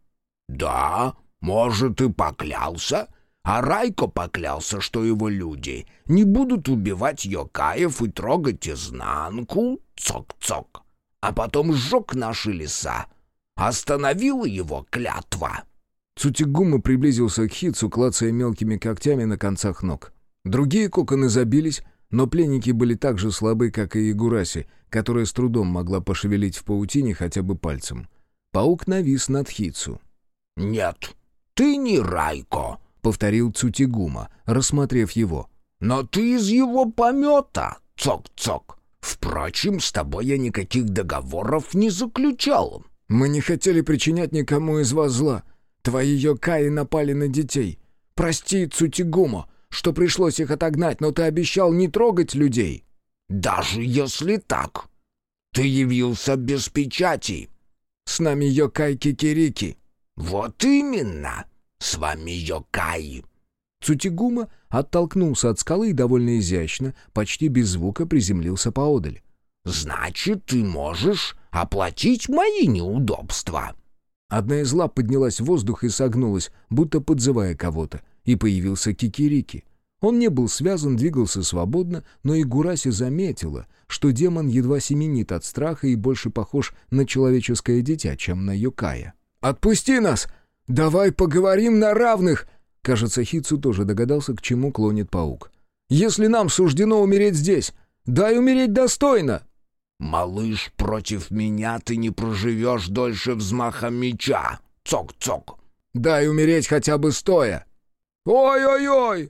«Да, может, и поклялся. А Райко поклялся, что его люди не будут убивать йокаев и трогать изнанку, цок-цок, а потом сжег наши леса. Остановила его клятва». Цутигума приблизился к Хитсу, клацая мелкими когтями на концах ног. Другие коконы забились, но пленники были так же слабы, как и Игураси, которая с трудом могла пошевелить в паутине хотя бы пальцем. Паук навис над Хитсу. «Нет, ты не Райко», — повторил Цутигума, рассмотрев его. «Но ты из его помета, цок-цок. Впрочем, с тобой я никаких договоров не заключал». «Мы не хотели причинять никому из вас зла. Твои йокаи напали на детей. Прости, Цутигума, что пришлось их отогнать, но ты обещал не трогать людей». «Даже если так, ты явился без печати». «С нами йокай Кикирики». «Вот именно, с вами йокаи». Цутигума оттолкнулся от скалы и довольно изящно, почти без звука приземлился поодаль. «Значит, ты можешь оплатить мои неудобства». Одна из лап поднялась в воздух и согнулась, будто подзывая кого-то, и появился Кикирики. Он не был связан, двигался свободно, но Игураси заметила, что демон едва семенит от страха и больше похож на человеческое дитя, чем на йокая. «Отпусти нас! Давай поговорим на равных!» Кажется, Хитсу тоже догадался, к чему клонит паук. «Если нам суждено умереть здесь, дай умереть достойно!» «Малыш, против меня ты не проживешь дольше взмаха меча! Цок-цок!» «Дай умереть хотя бы стоя!» «Ой-ой-ой!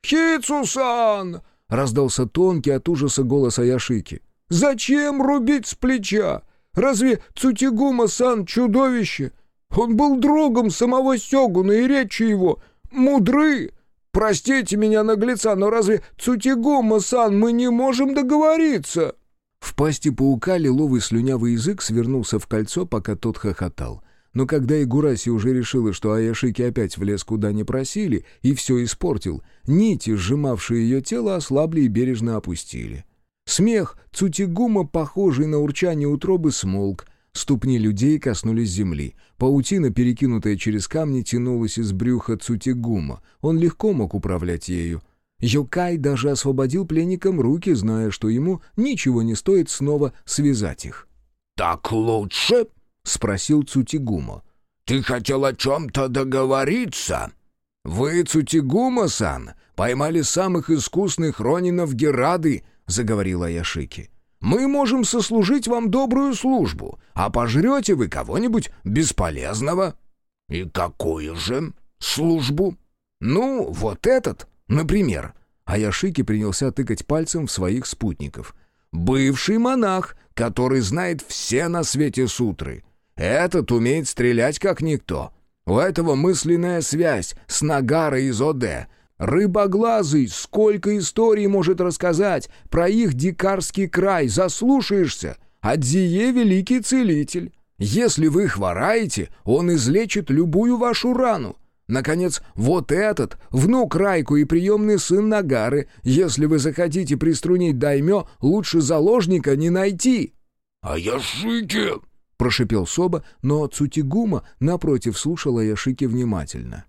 Хитсу-сан!» — раздался тонкий от ужаса голос Аяшики. «Зачем рубить с плеча? Разве Цутигума-сан чудовище? Он был другом самого сёгуна, и речи его мудры. Простите меня, наглеца, но разве Цутигума-сан мы не можем договориться?» В пасти паука лиловый слюнявый язык свернулся в кольцо, пока тот хохотал. Но когда Игураси уже решила, что Аяшики опять влез куда не просили и все испортил, нити, сжимавшие ее тело, ослабли и бережно опустили. Смех Цутигума, похожий на урчание утробы, смолк. Ступни людей коснулись земли. Паутина, перекинутая через камни, тянулась из брюха Цутигума. Он легко мог управлять ею. Йокай даже освободил пленникам руки, зная, что ему ничего не стоит снова связать их. «Так лучше?» — спросил Цутигума. «Ты хотел о чем-то договориться?» «Вы, Цутигума-сан, поймали самых искусных ронинов Герады», — заговорила Аяшики. «Мы можем сослужить вам добрую службу, а пожрете вы кого-нибудь бесполезного». «И какую же службу?» «Ну, вот этот, например». Аяшики принялся тыкать пальцем в своих спутников. «Бывший монах, который знает все на свете сутры. Этот умеет стрелять как никто. У этого мысленная связь с Нагарой из Оде. Рыбоглазый сколько историй может рассказать про их дикарский край. Заслушаешься? Адзие — великий целитель. Если вы хвораете, он излечит любую вашу рану. Наконец, вот этот, внук Райку и приемный сын Нагары. Если вы захотите приструнить даймё, лучше заложника не найти». «Аяшики!» — прошипел Соба, но Цутигума, напротив, слушал Аяшики внимательно.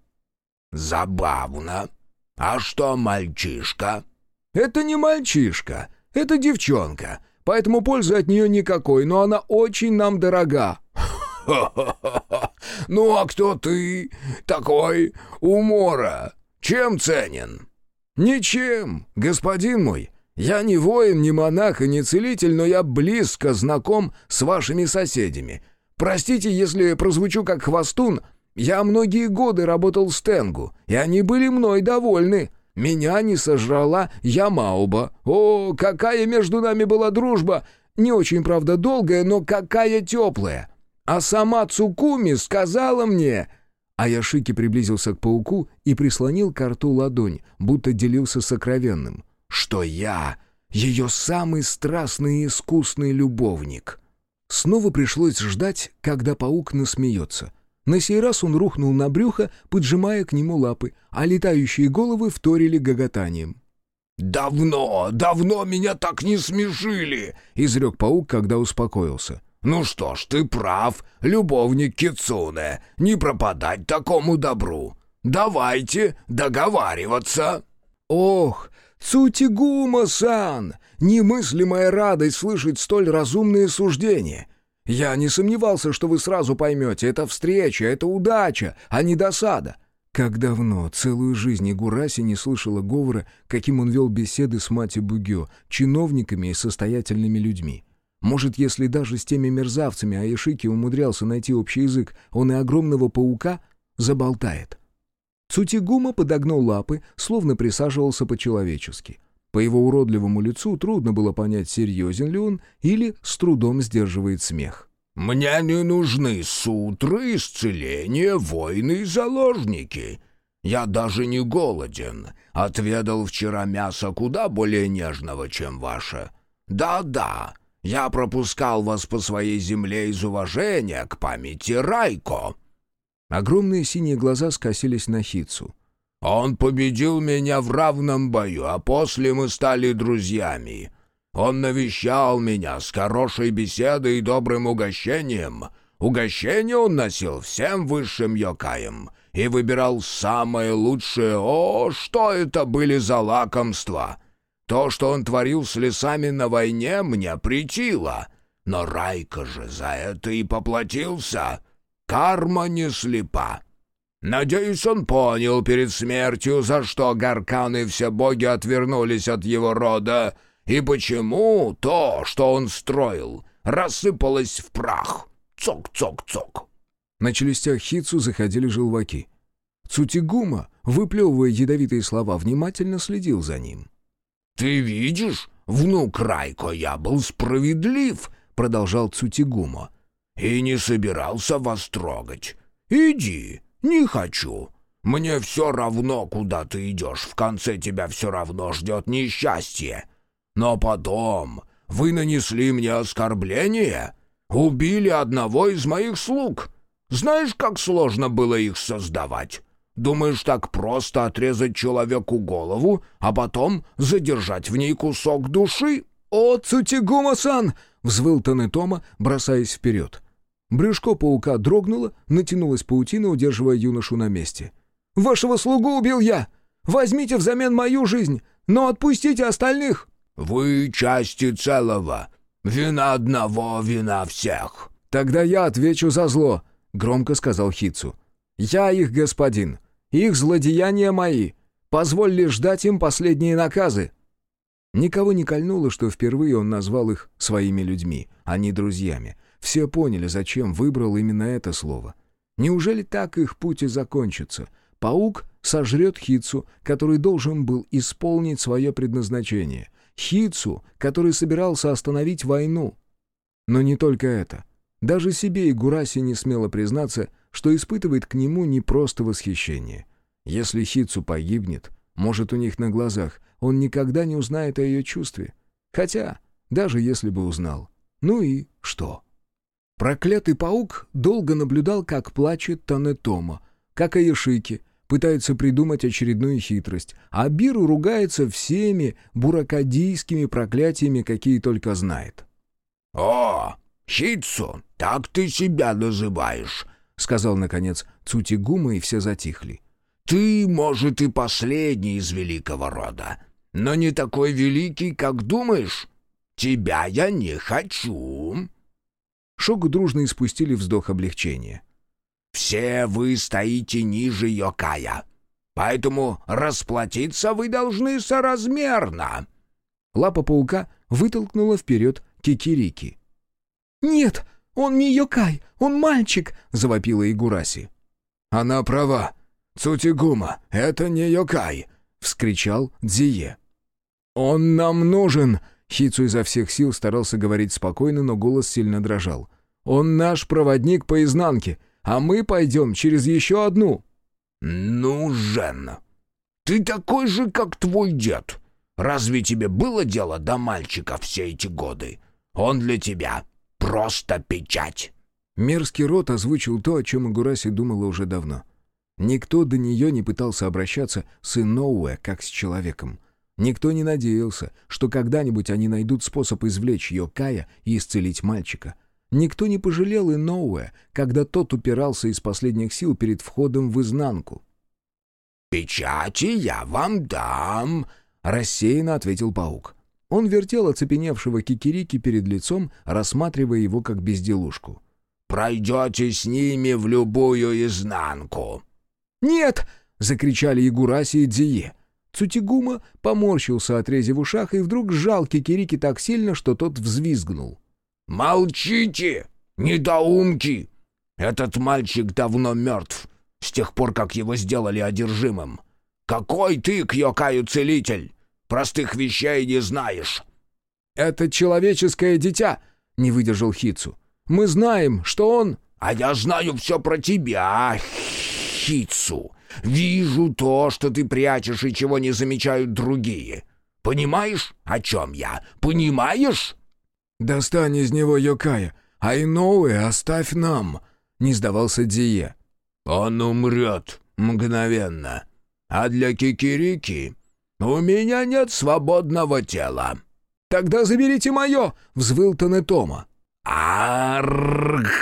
«Забавно. А что мальчишка?» «Это не мальчишка, это девчонка, поэтому пользы от нее никакой, но она очень нам дорога». «Ха-ха-ха! Ну а кто ты такой умора? Чем ценен?» «Ничем, господин мой. Я не воин, не монах и не целитель, но я близко знаком с вашими соседями. Простите, если прозвучу как хвастун. Я многие годы работал с Тенгу, и они были мной довольны. Меня не сожрала Ямауба. О, какая между нами была дружба! Не очень, правда, долгая, но какая теплая! А сама Цукуми сказала мне...» Аяшики приблизился к пауку и прислонил к рту ладонь, будто делился сокровенным. «Что я ее самый страстный и искусный любовник». Снова пришлось ждать, когда паук насмеется. На сей раз он рухнул на брюхо, поджимая к нему лапы, а летающие головы вторили гоготанием. «Давно, давно меня так не смешили!» — изрек паук, когда успокоился. Ну что ж, ты прав, любовник Кицуне, не пропадать такому добру. Давайте договариваться». «Ох, Цутигума-сан! Немыслимая радость слышать столь разумные суждения. Я не сомневался, что вы сразу поймете, это встреча, это удача, а не досада». Как давно, целую жизнь Игураси не слышала говора, каким он вел беседы с Мати Бугё, чиновниками и состоятельными людьми. Может, если даже с теми мерзавцами Аишики умудрялся найти общий язык, он и огромного паука заболтает. Цутигума подогнул лапы, словно присаживался по-человечески. По его уродливому лицу трудно было понять, серьезен ли он или с трудом сдерживает смех. «Мне не нужны сутры, исцеления, войны и заложники. Я даже не голоден. Отведал вчера мясо куда более нежного, чем ваше. Да-да, я пропускал вас по своей земле из уважения к памяти Райко». Огромные синие глаза скосились на Хитсу. «Он победил меня в равном бою, а после мы стали друзьями. Он навещал меня с хорошей беседой и добрым угощением. Угощение он носил всем высшим йокаям и выбирал самое лучшее. О, что это были за лакомства! То, что он творил с лесами на войне, мне претило. Но Райко же за это и поплатился. Карма не слепа. Надеюсь, он понял перед смертью, за что Гаркан и все боги отвернулись от его рода, и почему то, что он строил, рассыпалось в прах. Цок-цок-цок». На челюстях Хитсу заходили желваки. Цутигума, выплевывая ядовитые слова, внимательно следил за ним. «Ты видишь, внук Райко, я был справедлив», — продолжал Цутигума, — «и не собирался вас трогать. Иди, не хочу. Мне все равно, куда ты идешь, в конце тебя все равно ждет несчастье. Но потом вы нанесли мне оскорбление, убили одного из моих слуг. Знаешь, как сложно было их создавать? Думаешь, так просто отрезать человеку голову, а потом задержать в ней кусок души?» «О, Цутигума-сан!» — взвыл Танетома, бросаясь вперед. Брюшко паука дрогнуло, натянулась паутина, удерживая юношу на месте. «Вашего слугу убил я! Возьмите взамен мою жизнь, но отпустите остальных!» «Вы части целого. Вина одного, вина всех». «Тогда я отвечу за зло», — громко сказал Хитсу. «Я их господин. Их злодеяния мои. Позволь лишь дать им последние наказы». Никого не кольнуло, что впервые он назвал их своими людьми, а не друзьями. Все поняли, зачем выбрал именно это слово. Неужели так их путь и закончится? Паук сожрет Хитсу, который должен был исполнить свое предназначение. Хитсу, который собирался остановить войну. Но не только это. Даже себе Игураси не смело признаться, что испытывает к нему не просто восхищение. Если Хитсу погибнет, может, у них на глазах, он никогда не узнает о ее чувстве. Хотя, даже если бы узнал, ну и что? Проклятый паук долго наблюдал, как плачет Танетома, как Аишики пытается придумать очередную хитрость, а Биру ругается всеми буракадийскими проклятиями, какие только знает. «О, Хитсу, так ты себя называешь», — сказал, наконец, Цутигума, и все затихли. «Ты, может, и последний из великого рода, но не такой великий, как думаешь. Тебя я не хочу». Шогу дружно испустили вздох облегчения. «Все вы стоите ниже йокая, поэтому расплатиться вы должны соразмерно». Лапа паука вытолкнула вперед Кикирики. «Нет, он не йокай, он мальчик!» — завопила Игураси. «Она права. Цутигума, это не йокай!» — вскричал Дзие. «Он нам нужен!» Хитсу изо всех сил старался говорить спокойно, но голос сильно дрожал. «Он наш проводник по изнанке, а мы пойдем через еще одну». «Нужен! Ты такой же, как твой дед. Разве тебе было дело до мальчика все эти годы? Он для тебя просто печать». Мерзкий рот озвучил то, о чем Игураси думала уже давно. Никто до нее не пытался обращаться с Иноуэ, как с человеком. Никто не надеялся, что когда-нибудь они найдут способ извлечь Йокая и исцелить мальчика. Никто не пожалел Иноуэ, когда тот упирался из последних сил перед входом в изнанку. «Печати я вам дам», — рассеянно ответил паук. Он вертел оцепеневшего Кикирики перед лицом, рассматривая его как безделушку. «Пройдете с ними в любую изнанку». «Нет!» — закричали Ягураси и Дзие. Цутигума поморщился от рези в ушах и вдруг сжал Кикирики так сильно, что тот взвизгнул. «Молчите, недоумки! Этот мальчик давно мертв, с тех пор, как его сделали одержимым. Какой ты, Кьёкаю-целитель? Простых вещей не знаешь». «Это человеческое дитя!» — не выдержал Хитсу. «Мы знаем, что он...» «А я знаю все про тебя, Хитсу. Вижу то, что ты прячешь и чего не замечают другие. Понимаешь, о чем я? Понимаешь?» «Достань из него Йокая, а Иноуэ оставь нам», — не сдавался Дзие. «Он умрет мгновенно. А для Кикирики у меня нет свободного тела». «Тогда заберите мое!» — взвыл Танетома. «Арррррх!»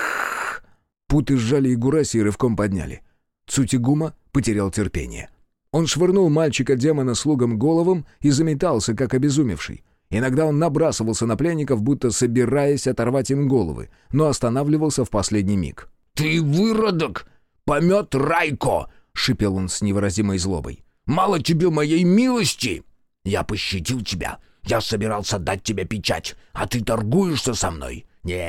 Путы сжали Ягураси и рывком подняли. Цутигума потерял терпение. Он швырнул мальчика-демона слугам головам и заметался, как обезумевший. Иногда он набрасывался на пленников, будто собираясь оторвать им головы, но останавливался в последний миг. «Ты выродок! Помет Райко!» — шипел он с невыразимой злобой. «Мало тебе моей милости! Я пощадил тебя, я собирался дать тебе печать, а ты торгуешься со мной?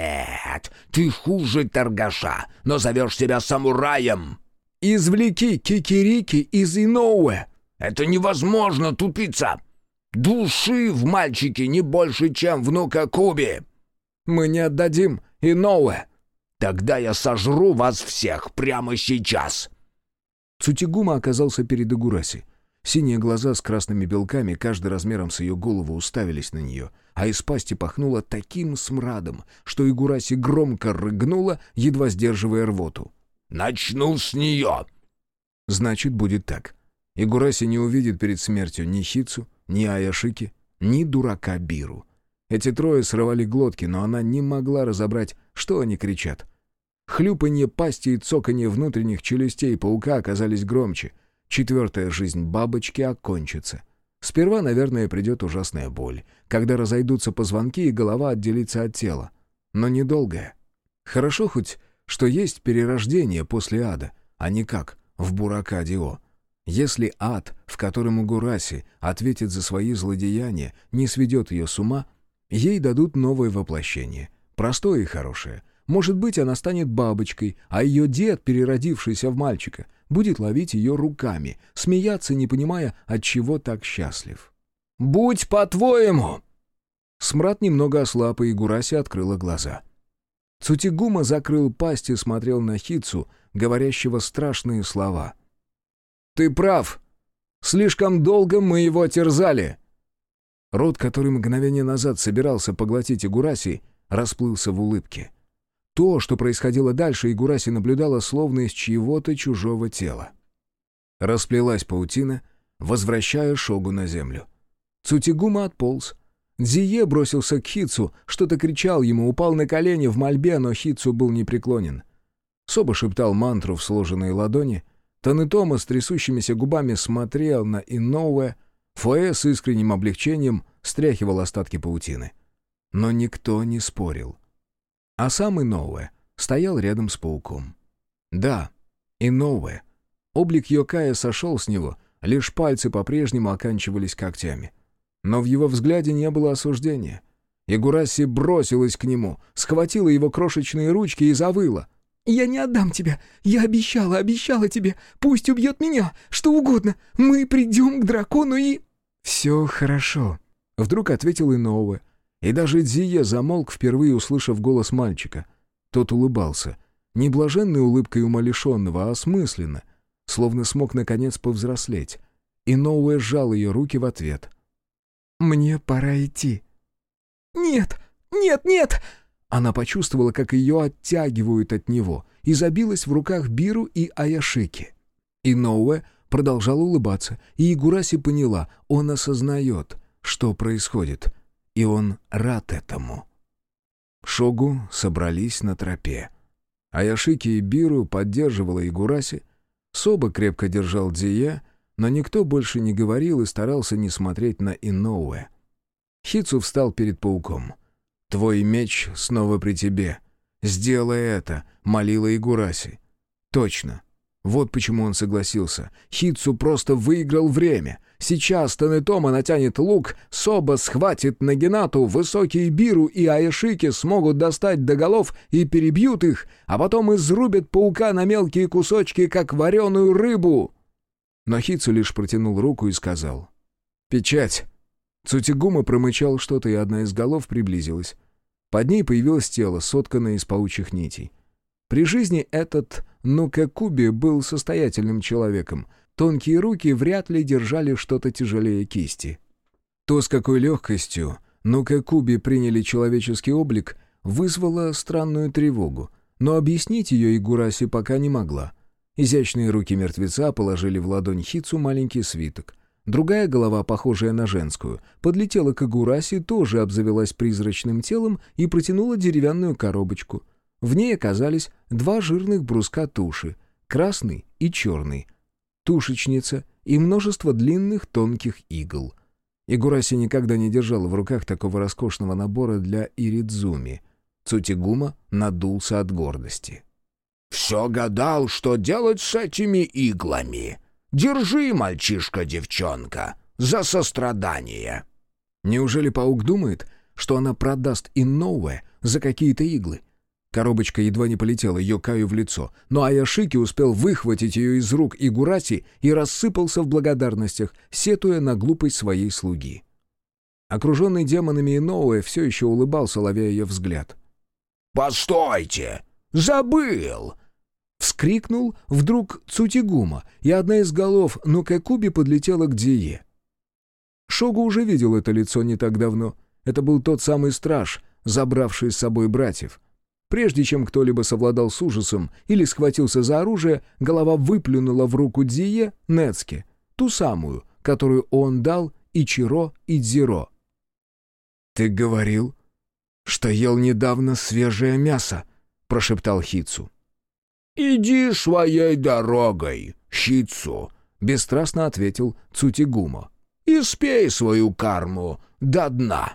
Нет, ты хуже торгаша, но зовешь себя самураем!» «Извлеки Кикирики из Иноуэ!» «Это невозможно, тупица! Души в мальчике не больше, чем внука Куби!» «Мы не отдадим Иноуэ!» «Тогда я сожру вас всех прямо сейчас!» Цутигума оказался перед Ягураси. Синие глаза с красными белками, каждый размером с ее голову, уставились на нее, а из пасти пахнуло таким смрадом, что Ягураси громко рыгнула, едва сдерживая рвоту. «Начну с нее!» Значит, будет так. Ягураси не увидит перед смертью ни Хитсу, ни Аяшики, ни дурака Биру. Эти трое срывали глотки, но она не могла разобрать, что они кричат. Хлюпанье пасти и цоканье внутренних челюстей паука оказались громче. Четвертая жизнь бабочки окончится. Сперва, наверное, придет ужасная боль, когда разойдутся позвонки и голова отделится от тела. Но недолгая. Хорошо хоть, что есть перерождение после ада, а не как в Буракадио. Если ад, в котором Ягураси ответит за свои злодеяния, не сведет ее с ума, ей дадут новое воплощение, простое и хорошее. Может быть, она станет бабочкой, а ее дед, переродившийся в мальчика, будет ловить ее руками, смеяться, не понимая, от чего так счастлив. «Будь по-твоему!» Смрад немного ослаб, и Ягураси открыла глаза. Цутигума закрыл пасть и смотрел на Хитсу, говорящего страшные слова. «Ты прав. Слишком долго мы его терзали». Рот, который мгновение назад собирался поглотить Ягураси, расплылся в улыбке. То, что происходило дальше, Ягураси наблюдала словно из чьего-то чужого тела. Расплелась паутина, возвращая Шогу на землю. Цутигума отполз. Дзие бросился к Хитсу, что-то кричал ему, упал на колени в мольбе, но Хитсу был непреклонен. Соба шептал мантру в сложенные ладони. Танетома с трясущимися губами смотрел на Иноуэ. Фуэ с искренним облегчением стряхивал остатки паутины. Но никто не спорил. А сам Иноуэ стоял рядом с пауком. Да, Иноуэ. Облик Йокая сошел с него, лишь пальцы по-прежнему оканчивались когтями. Но в его взгляде не было осуждения. Ягураси бросилась к нему, схватила его крошечные ручки и завыла. «Я не отдам тебя! Я обещала, обещала тебе! Пусть убьет меня! Что угодно! Мы придем к дракону и...» «Все хорошо», — вдруг ответил Иноуэ. И даже Дзие замолк, впервые услышав голос мальчика. Тот улыбался. Не блаженной улыбкой умалишенного, а осмысленно, словно смог наконец повзрослеть. Иноуэ сжал ее руки в ответ. «Мне пора идти». «Нет, нет, нет!» Она почувствовала, как ее оттягивают от него, и забилась в руках Биру и Аяшики. Иноуэ продолжал улыбаться, и Ягураси поняла, он осознает, что происходит, и он рад этому. Шо Шогу собрались на тропе. Аяшики и Биру поддерживала Игураси, Соба крепко держал Дзие, но никто больше не говорил и старался не смотреть на Иноуэ. Хитсу встал перед пауком. «Твой меч снова при тебе. Сделай это», — молила Игураси. «Точно. Вот почему он согласился. Хитсу просто выиграл время. Сейчас Танетома натянет лук, Соба схватит Нагинату, высокие Биру и Аяшики смогут достать до голов и перебьют их, а потом изрубят паука на мелкие кусочки, как вареную рыбу». Но Хитсу лишь протянул руку и сказал: «Печать». Цутигума промычал что-то, и одна из голов приблизилась. Под ней появилось тело, сотканное из паучьих нитей. При жизни этот Нукакуби был состоятельным человеком. Тонкие руки вряд ли держали что-то тяжелее кисти. То, с какой легкостью Нукакуби приняли человеческий облик, вызвало странную тревогу, но объяснить ее Игураси пока не могла. Изящные руки мертвеца положили в ладонь Хитсу маленький свиток. Другая голова, похожая на женскую, подлетела к Игураси, тоже обзавелась призрачным телом и протянула деревянную коробочку. В ней оказались два жирных бруска туши, красный и черный, тушечница и множество длинных тонких игл. Игураси никогда не держала в руках такого роскошного набора для Иридзуми. Цутигума надулся от гордости. «Все гадал, что делать с этими иглами. Держи, мальчишка-девчонка, за сострадание». Неужели паук думает, что она продаст Иноуэ за какие-то иглы? Коробочка едва не полетела Йокаю в лицо, но Аяшики успел выхватить ее из рук Игураси и рассыпался в благодарностях, сетуя на глупость своей слуги. Окруженный демонами Иноуэ все еще улыбался, ловя ее взгляд. «Постойте! Забыл!» Вскрикнул вдруг Цутигума, и одна из голов Нукакуби подлетела к Дзие. Шогу уже видел это лицо не так давно. Это был тот самый страж, забравший с собой братьев. Прежде чем кто-либо совладал с ужасом или схватился за оружие, голова выплюнула в руку Дзие Нецке, ту самую, которую он дал Ичиро и Дзиро. «Ты говорил, что ел недавно свежее мясо», — прошептал Хитсу. «Иди своей дорогой, Хитсу», — бесстрастно ответил Цутигума. «И спей свою карму до дна».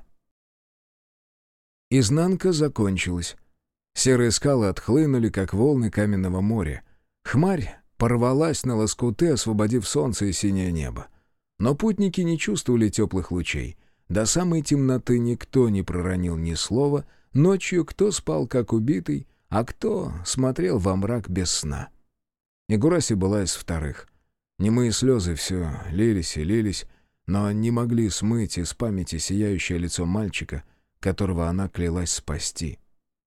Изнанка закончилась. Серые скалы отхлынули, как волны каменного моря. Хмарь порвалась на лоскуты, освободив солнце и синее небо. Но путники не чувствовали теплых лучей. До самой темноты никто не проронил ни слова. Ночью кто спал, как убитый, а кто смотрел во мрак без сна. Игураси была из вторых. Немые слезы все лились и лились, но не могли смыть из памяти сияющее лицо мальчика, которого она клялась спасти.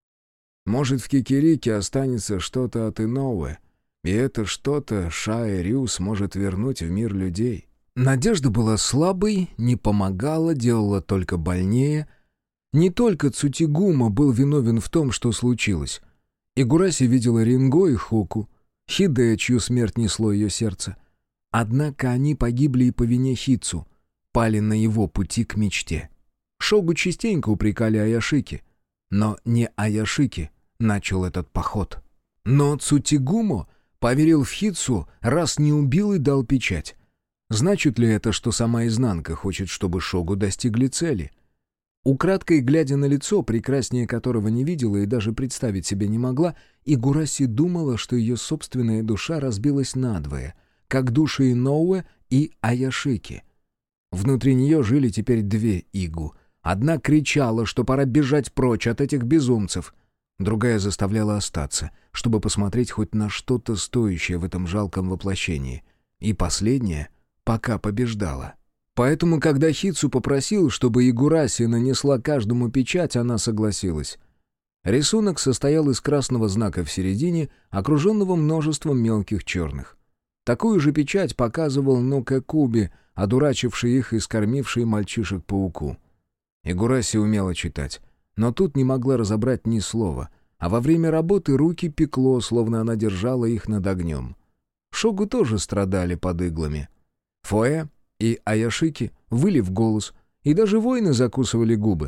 Может, в Кикирике останется что-то от Иноуэ, и это что-то Шаэ-Рю сможет вернуть в мир людей. Надежда была слабой, не помогала, делала только больнее. Не только Цутигума был виновен в том, что случилось. Игураси видела Ринго и Хоку, Хиде, чью смерть несло ее сердце. Однако они погибли и по вине Хитсу, пали на его пути к мечте. Шогу частенько упрекали Аяшики, но не Аяшики начал этот поход. Но Цутигумо поверил в Хитсу, раз не убил и дал печать. Значит ли это, что сама изнанка хочет, чтобы Шогу достигли цели? Украдкой глядя на лицо, прекраснее которого не видела и даже представить себе не могла, Игураси думала, что ее собственная душа разбилась надвое, как души Иноуэ и Аяшики. Внутри нее жили теперь две Игу. Одна кричала, что пора бежать прочь от этих безумцев. Другая заставляла остаться, чтобы посмотреть хоть на что-то стоящее в этом жалком воплощении. И последняя пока побеждала. Поэтому, когда Хитсу попросил, чтобы Игураси нанесла каждому печать, она согласилась. Рисунок состоял из красного знака в середине, окруженного множеством мелких черных. Такую же печать показывал Нукакуби, одурачивший их и скормивший мальчишек пауку. Игураси умела читать, но тут не могла разобрать ни слова, а во время работы руки пекло, словно она держала их над огнем. Шогу тоже страдали под иглами. Фоэ и Аяшики выли в голос, и даже воины закусывали губы.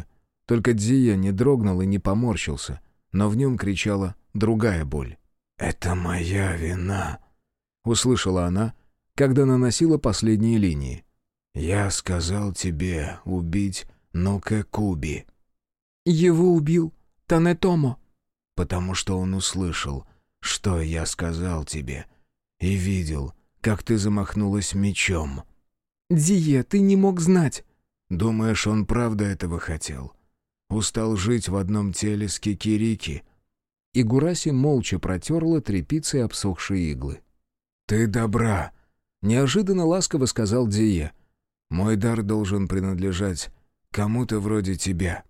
Только Дзия не дрогнул и не поморщился, но в нем кричала другая боль. «Это моя вина», — услышала она, когда наносила последние линии. «Я сказал тебе убить Нокэ-Куби». «Его убил Танетомо». «Потому что он услышал, что я сказал тебе, и видел, как ты замахнулась мечом». «Дзие, ты не мог знать». «Думаешь, он правда этого хотел? Устал жить в одном теле с Кикирики?» И Гураси молча протерла тряпицей обсохшие иглы. «Ты добра», — неожиданно ласково сказал Дзие. «Мой дар должен принадлежать кому-то вроде тебя».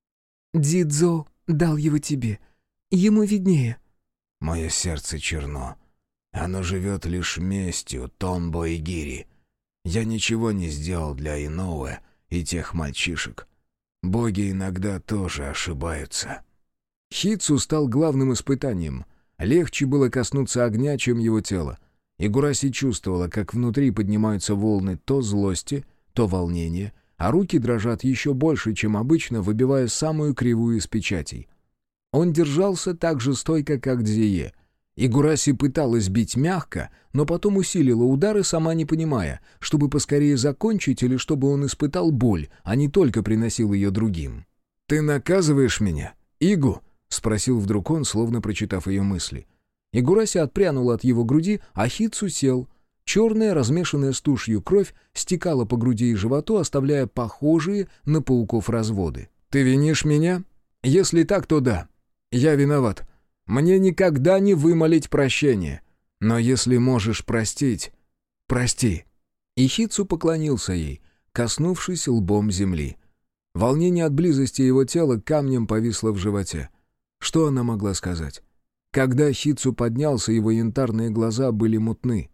«Дидзо дал его тебе. Ему виднее». «Мое сердце черно. Оно живет лишь местью Томбо и Гири. Я ничего не сделал для Иноуэ и тех мальчишек. Боги иногда тоже ошибаются». Хитсу стал главным испытанием. Легче было коснуться огня, чем его тело. И Гураси чувствовала, как внутри поднимаются волны то злости, то волнения, а руки дрожат еще больше, чем обычно, выбивая самую кривую из печатей. Он держался так же стойко, как Дзие. И Гураси пыталась бить мягко, но потом усилила удары, сама не понимая, чтобы поскорее закончить или чтобы он испытал боль, а не только приносил ее другим. «Ты наказываешь меня, Игу?» — спросил вдруг он, словно прочитав ее мысли. И Гураси отпрянула от его груди, а Хитсу сел. Черная, размешанная с тушью кровь стекала по груди и животу, оставляя похожие на пауков разводы. «Ты винишь меня? Если так, то да. Я виноват. Мне никогда не вымолить прощения. Но если можешь простить, прости». И Хитсу поклонился ей, коснувшись лбом земли. Волнение от близости его тела камнем повисло в животе. Что она могла сказать? Когда Хитсу поднялся, его янтарные глаза были мутны.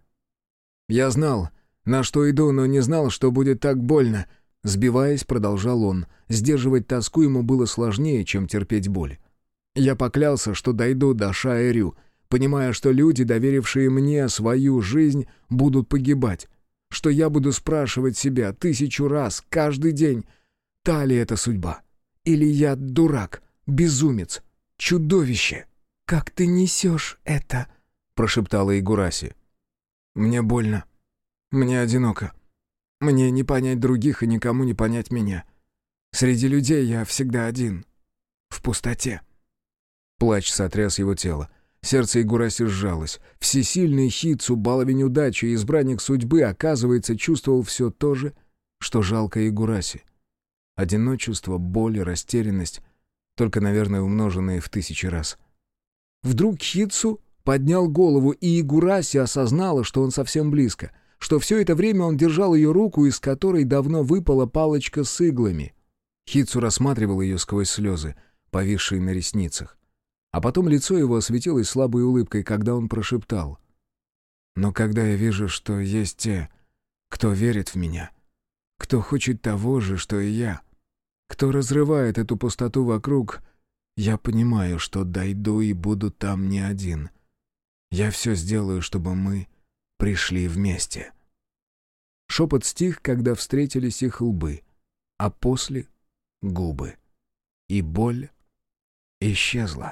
«Я знал, на что иду, но не знал, что будет так больно», — сбиваясь, продолжал он. Сдерживать тоску ему было сложнее, чем терпеть боль. «Я поклялся, что дойду до Шаэрю, понимая, что люди, доверившие мне свою жизнь, будут погибать, что я буду спрашивать себя тысячу раз каждый день, та ли это судьба, или я дурак, безумец, чудовище». «Как ты несешь это?» — прошептала Игураси. «Мне больно. Мне одиноко. Мне не понять других и никому не понять меня. Среди людей я всегда один. В пустоте». Плач сотряс его тело. Сердце Игураси сжалось. Всесильный Хитсу, баловень удачи и избранник судьбы, оказывается, чувствовал все то же, что жалко Игураси. Одиночество, боль, растерянность, только, наверное, умноженные в тысячи раз. Вдруг Хитсу поднял голову, и Игураси осознала, что он совсем близко, что все это время он держал ее руку, из которой давно выпала палочка с иглами. Хитсу рассматривал ее сквозь слезы, повисшие на ресницах. А потом лицо его осветилось слабой улыбкой, когда он прошептал: «Но когда я вижу, что есть те, кто верит в меня, кто хочет того же, что и я, кто разрывает эту пустоту вокруг, я понимаю, что дойду и буду там не один. Я все сделаю, чтобы мы пришли вместе». Шепот стих, когда встретились их лбы, а после — губы. И боль исчезла.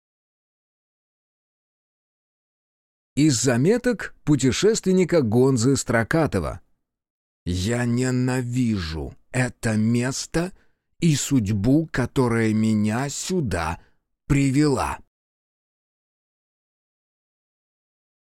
Из заметок путешественника Гонзы Строкатова. «Я ненавижу это место и судьбу, которая меня сюда привела».